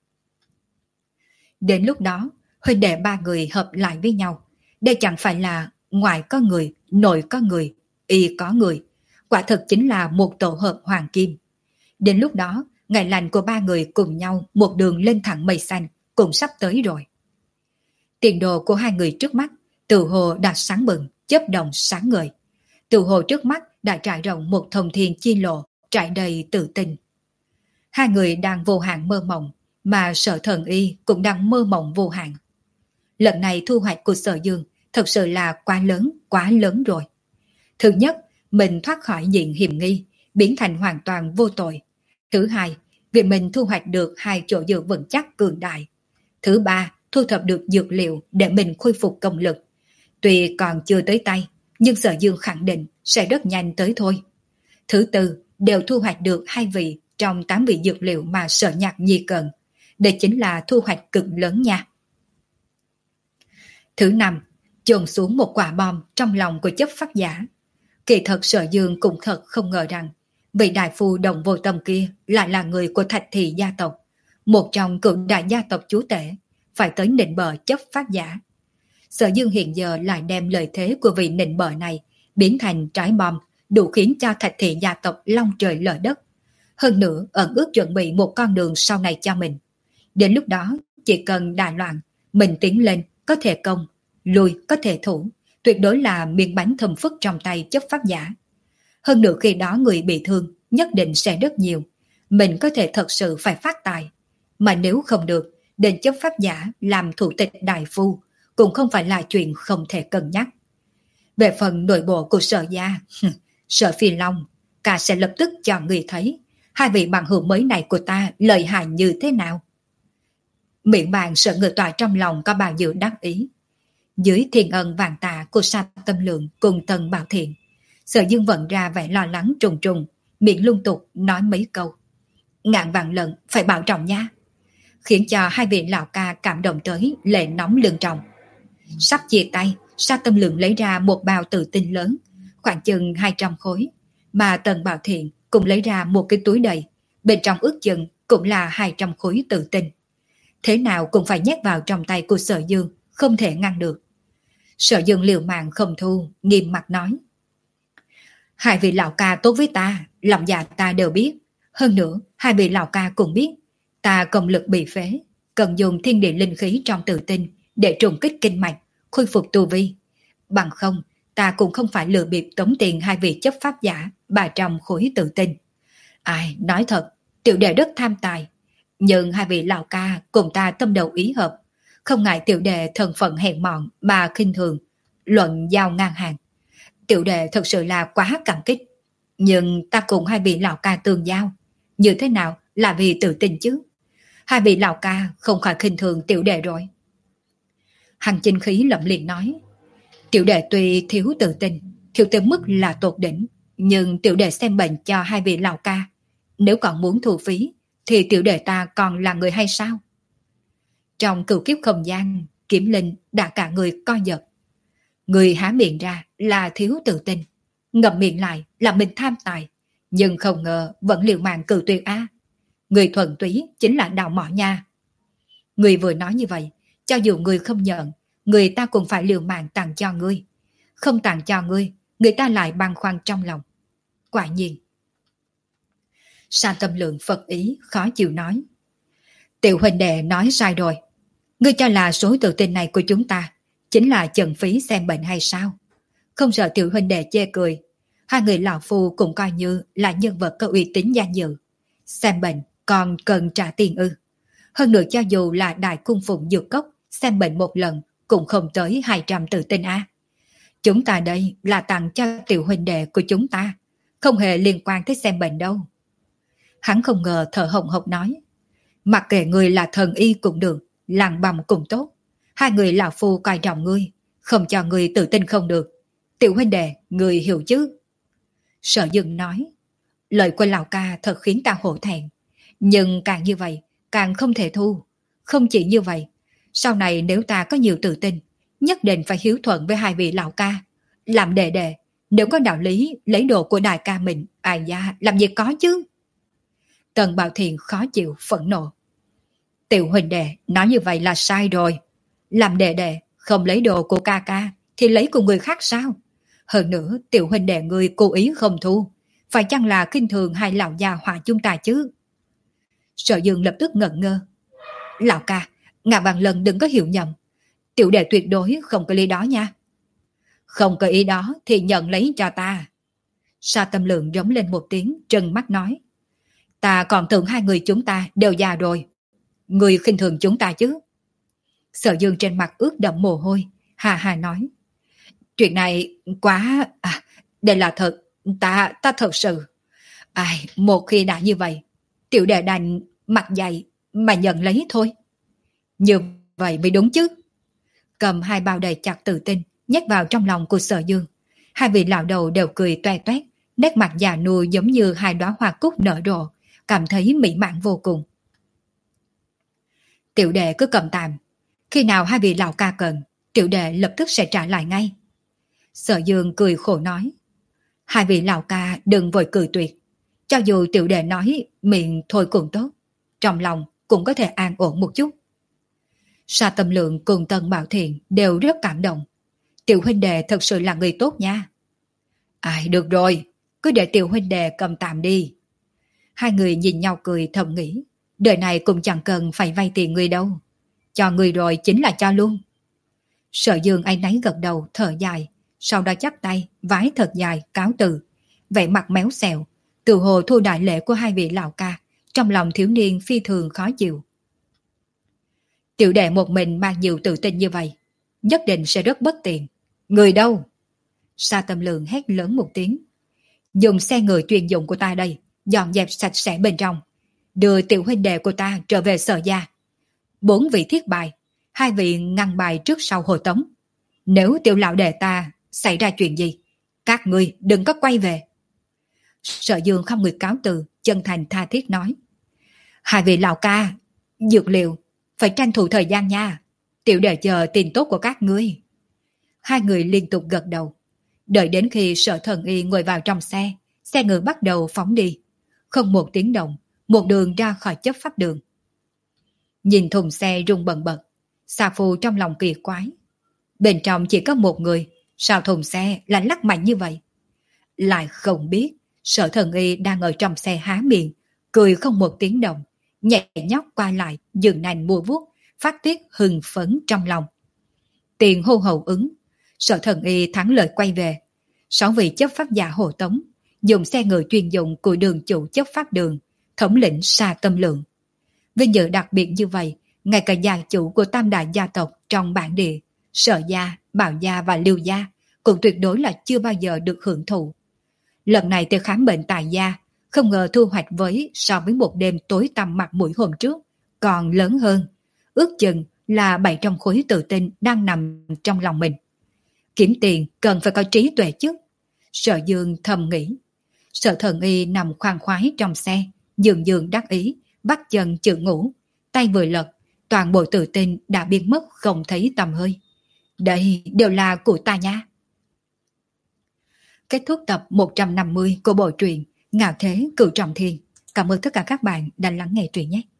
Đến lúc đó, huynh đệ ba người hợp lại với nhau. Đây chẳng phải là ngoài có người, nội có người, y có người. Quả thực chính là một tổ hợp hoàng kim. Đến lúc đó, ngày lành của ba người cùng nhau một đường lên thẳng mây xanh, cũng sắp tới rồi. Tiền đồ của hai người trước mắt, tự hồ đã sáng bừng, chớp động sáng ngời. Tự hồ trước mắt đã trải rộng một thông thiên chi lộ, trải đầy tự tin. Hai người đang vô hạn mơ mộng, mà Sở Thần Y cũng đang mơ mộng vô hạn. Lần này thu hoạch của Sở Dương thật sự là quá lớn, quá lớn rồi. Thứ nhất, mình thoát khỏi diện hiểm nghi, biến thành hoàn toàn vô tội. Thứ hai, việc mình thu hoạch được hai chỗ dựa vững chắc cường đại. Thứ ba, thu thập được dược liệu để mình khôi phục công lực. Tuy còn chưa tới tay, nhưng Sở Dương khẳng định sẽ rất nhanh tới thôi. Thứ tư, đều thu hoạch được hai vị trong tám vị dược liệu mà Sở Nhạc Nhi cần. Đây chính là thu hoạch cực lớn nha. Thứ năm, chôn xuống một quả bom trong lòng của chấp pháp giả. Kỳ thật Sở Dương cũng thật không ngờ rằng vị đại phu đồng vô tâm kia lại là người của Thạch Thị gia tộc, một trong cựu đại gia tộc chúa tể, phải tới nịnh bợ chấp pháp giả. Sở Dương hiện giờ lại đem lời thế của vị nịnh bợ này biến thành trái bom, đủ khiến cho Thạch Thị gia tộc long trời lở đất. Hơn nữa ẩn ước chuẩn bị một con đường sau này cho mình. Đến lúc đó chỉ cần đại loạn, mình tiến lên có thể công, lùi có thể thủ, tuyệt đối là miếng bánh thơm phức trong tay chấp pháp giả. Hơn nữa khi đó người bị thương nhất định sẽ rất nhiều, mình có thể thật sự phải phát tài. Mà nếu không được, đến chấp pháp giả làm thủ tịch đại phu cũng không phải là chuyện không thể cân nhắc. Về phần nội bộ của Sở gia, Sở Phi Long, cả sẽ lập tức cho người thấy hai vị bằng hữu mới này của ta lợi hại như thế nào. Miệng bàn Sở Ngự Tọa trong lòng có bao nhiêu đắc ý. Dưới thiên ân vàng tạ của Sa Tâm Lượng cùng Tần Bảo Thiện, Sở Dương vận ra vẻ lo lắng trùng trùng, miệng lung tục nói mấy câu. Ngàn vạn lần phải bảo trọng nha. Khiến cho hai vị lão ca cảm động tới lệ nóng lưng tròng. Sắp chia tay, Sa Tâm Lượng lấy ra một bao tự tin lớn, khoảng chừng hai trăm khối, mà Tần Bảo Thiện cũng lấy ra một cái túi đầy, bên trong ước chừng cũng là hai trăm khối tự tin. Thế nào cũng phải nhét vào trong tay của Sở Dương, không thể ngăn được. Sở Dương liều mạng không thu, nghiêm mặt nói. Hai vị lão ca tốt với ta, lòng dạ ta đều biết. Hơn nữa, hai vị lão ca cũng biết, ta công lực bị phế, cần dùng thiên địa linh khí trong tự tinh để trùng kích kinh mạch, khôi phục tu vi. Bằng không, ta cũng không phải lừa bịp tống tiền hai vị chấp pháp giả ba trăm khối tự tinh. Ai, nói thật, tiểu đệ rất tham tài. Nhưng hai vị lão ca cùng ta tâm đầu ý hợp, không ngại tiểu đệ thân phận hèn mọn mà khinh thường, luận giao ngang hàng. Tiểu đệ thật sự là quá cảm kích. Nhưng ta cùng hai vị lão ca tương giao, như thế nào là vì tự tin chứ? Hai vị lão ca không khỏi khinh thường tiểu đệ rồi. Hằng Chinh Khí lẩm liền nói, tiểu đệ tuy thiếu tự tin, thiếu tới mức là tột đỉnh, nhưng tiểu đệ xem bệnh cho hai vị lão ca, nếu còn muốn thu phí thì tiểu đệ ta còn là người hay sao? Trong cửu kiếp không gian, Kiếm Linh đã cả người co giật. Người há miệng ra là thiếu tự tin, ngậm miệng lại là mình tham tài, nhưng không ngờ vẫn liều mạng cự tuyệt a. Người thuần túy chính là đào mỏ nha. Người vừa nói như vậy, cho dù người không nhận, người ta cũng phải liều mạng tặng cho ngươi. Không tặng cho ngươi, người ta lại băn khoăn trong lòng. Quả nhiên. Sa Tâm Lượng phật ý khó chịu nói, tiểu huynh đệ nói sai rồi. Ngươi cho là số tự tin này của chúng ta chính là chần phí xem bệnh hay sao? Không sợ tiểu huynh đệ chê cười. Hai người lão phu cũng coi như là nhân vật có uy tín danh dự. Xem bệnh còn cần trả tiền ư? Hơn nữa cho dù là đại cung phụng dược cốc xem bệnh một lần cũng không tới hai trăm tự tin a. Chúng ta đây là tặng cho tiểu huynh đệ của chúng ta, không hề liên quan tới xem bệnh đâu. Hắn không ngờ thở hồng hộc nói, mặc kệ người là thần y cũng được, làng bầm cũng tốt. Hai người lão phu coi trọng ngươi, không cho ngươi tự tin không được. Tiểu huynh đệ, ngươi hiểu chứ? Sở Dương nói, lời của lão ca thật khiến ta hổ thẹn. Nhưng càng như vậy, càng không thể thu. Không chỉ như vậy, sau này nếu ta có nhiều tự tin, nhất định phải hiếu thuận với hai vị lão ca. Làm đệ đệ, nếu có đạo lý lấy đồ của đại ca mình, ai da, làm gì có chứ? Tần Bảo Thiện khó chịu, phẫn nộ. Tiểu huynh đệ nói như vậy là sai rồi. Làm đệ đệ không lấy đồ của ca ca thì lấy của người khác sao? Hơn nữa tiểu huynh đệ người cố ý không thu, phải chăng là khinh thường hai lão già hòa chúng ta chứ? Sở Dương lập tức ngẩn ngơ. Lão ca, ngàn vạn lần đừng có hiểu nhầm. Tiểu đệ tuyệt đối không có lý đó nha. Không có ý đó thì nhận lấy cho ta. Sa Tâm Lượng rống lên một tiếng, trừng mắt nói, ta còn tưởng hai người chúng ta đều già rồi, người khinh thường chúng ta chứ? Sở Dương trên mặt ướt đẫm mồ hôi, hà hà nói, chuyện này quá, à, đây là thật, ta, ta thật sự. Ai, một khi đã như vậy, tiểu đệ đành mặt dày mà nhận lấy thôi. Như vậy mới đúng chứ. Cầm hai bao đầy chặt tự tin, nhét vào trong lòng của Sở Dương. Hai vị lão đầu đều cười toe toét, nét mặt già nua giống như hai đóa hoa cúc nở rộ, cảm thấy mỹ mãn vô cùng. Tiểu đệ cứ cầm tạm, khi nào hai vị lão ca cần, tiểu đệ lập tức sẽ trả lại ngay. Sở Dương cười khổ nói, Hai vị lão ca đừng vội cự tuyệt. Cho dù tiểu đệ nói miệng thôi cũng tốt, trong lòng cũng có thể an ổn một chút. Sa Tâm Lượng cùng Tân Bảo Thiện đều rất cảm động. Tiểu huynh đệ thật sự là người tốt nha. Ai được rồi, cứ để tiểu huynh đệ cầm tạm đi. Hai người nhìn nhau cười thầm nghĩ, đời này cũng chẳng cần phải vay tiền người đâu. Cho người rồi chính là cho luôn. Sở Dương áy náy gật đầu thở dài, sau đó chắp tay, vái thật dài, cáo từ. Vẻ mặt méo xẹo, từ hồ thu đại lễ của hai vị lão ca, trong lòng thiếu niên phi thường khó chịu. Tiểu đệ một mình mang nhiều tự tin như vậy, nhất định sẽ rất bất tiện. Người đâu? Sa Tâm Lượng hét lớn một tiếng. Dùng xe người chuyên dụng của ta đây, dọn dẹp sạch sẽ bên trong. Đưa tiểu huynh đệ của ta trở về Sở gia. Bốn vị thiết bài, hai vị ngăn bài trước sau hộ tống. Nếu tiểu lão đệ ta xảy ra chuyện gì, các ngươi đừng có quay về. Sở Dương không người cáo từ, chân thành tha thiết nói. Hai vị lão ca, dược liệu, phải tranh thủ thời gian nha. Tiểu đệ chờ tin tốt của các ngươi. Hai người liên tục gật đầu. Đợi đến khi Sở Thần Y ngồi vào trong xe, xe ngựa bắt đầu phóng đi. Không một tiếng động, một đường ra khỏi chấp pháp đường. Nhìn thùng xe rung bần bật, Sa Phu trong lòng kỳ quái. Bên trong chỉ có một người, sao thùng xe lại lắc mạnh như vậy? Lại không biết, Sở Thần Y đang ở trong xe há miệng, cười không một tiếng động, nhẹ nhóc qua lại, dừng nành mua vuốt, phát tiết hưng phấn trong lòng. Tiền hô hậu ứng, Sở Thần Y thắng lợi quay về. Sáu vị chấp pháp giả hộ tống, dùng xe ngựa chuyên dụng của đường chủ chấp pháp đường, thống lĩnh Sa Tâm Lượng. Vinh dự đặc biệt như vậy, ngay cả gia chủ của tam đại gia tộc trong bản địa, Sở gia, Bảo gia và Lưu gia, cũng tuyệt đối là chưa bao giờ được hưởng thụ. Lần này tới khám bệnh tại gia, không ngờ thu hoạch với so với một đêm tối tăm mặt mũi hôm trước, còn lớn hơn. Ước chừng là bảy trăm khối tự tin đang nằm trong lòng mình. Kiếm tiền cần phải có trí tuệ chứ. Sở Dương thầm nghĩ. Sở Thần Y nằm khoan khoái trong xe, dường dường đắc ý, bắt chân chữ ngủ. Tay vừa lật, toàn bộ tự tin đã biến mất không thấy tầm hơi. Đây đều là của ta nha. Kết thúc tập một trăm năm mươi của bộ truyện Ngạo Thế Cửu Trọng Thiên. Cảm ơn tất cả các bạn đã lắng nghe truyện nhé.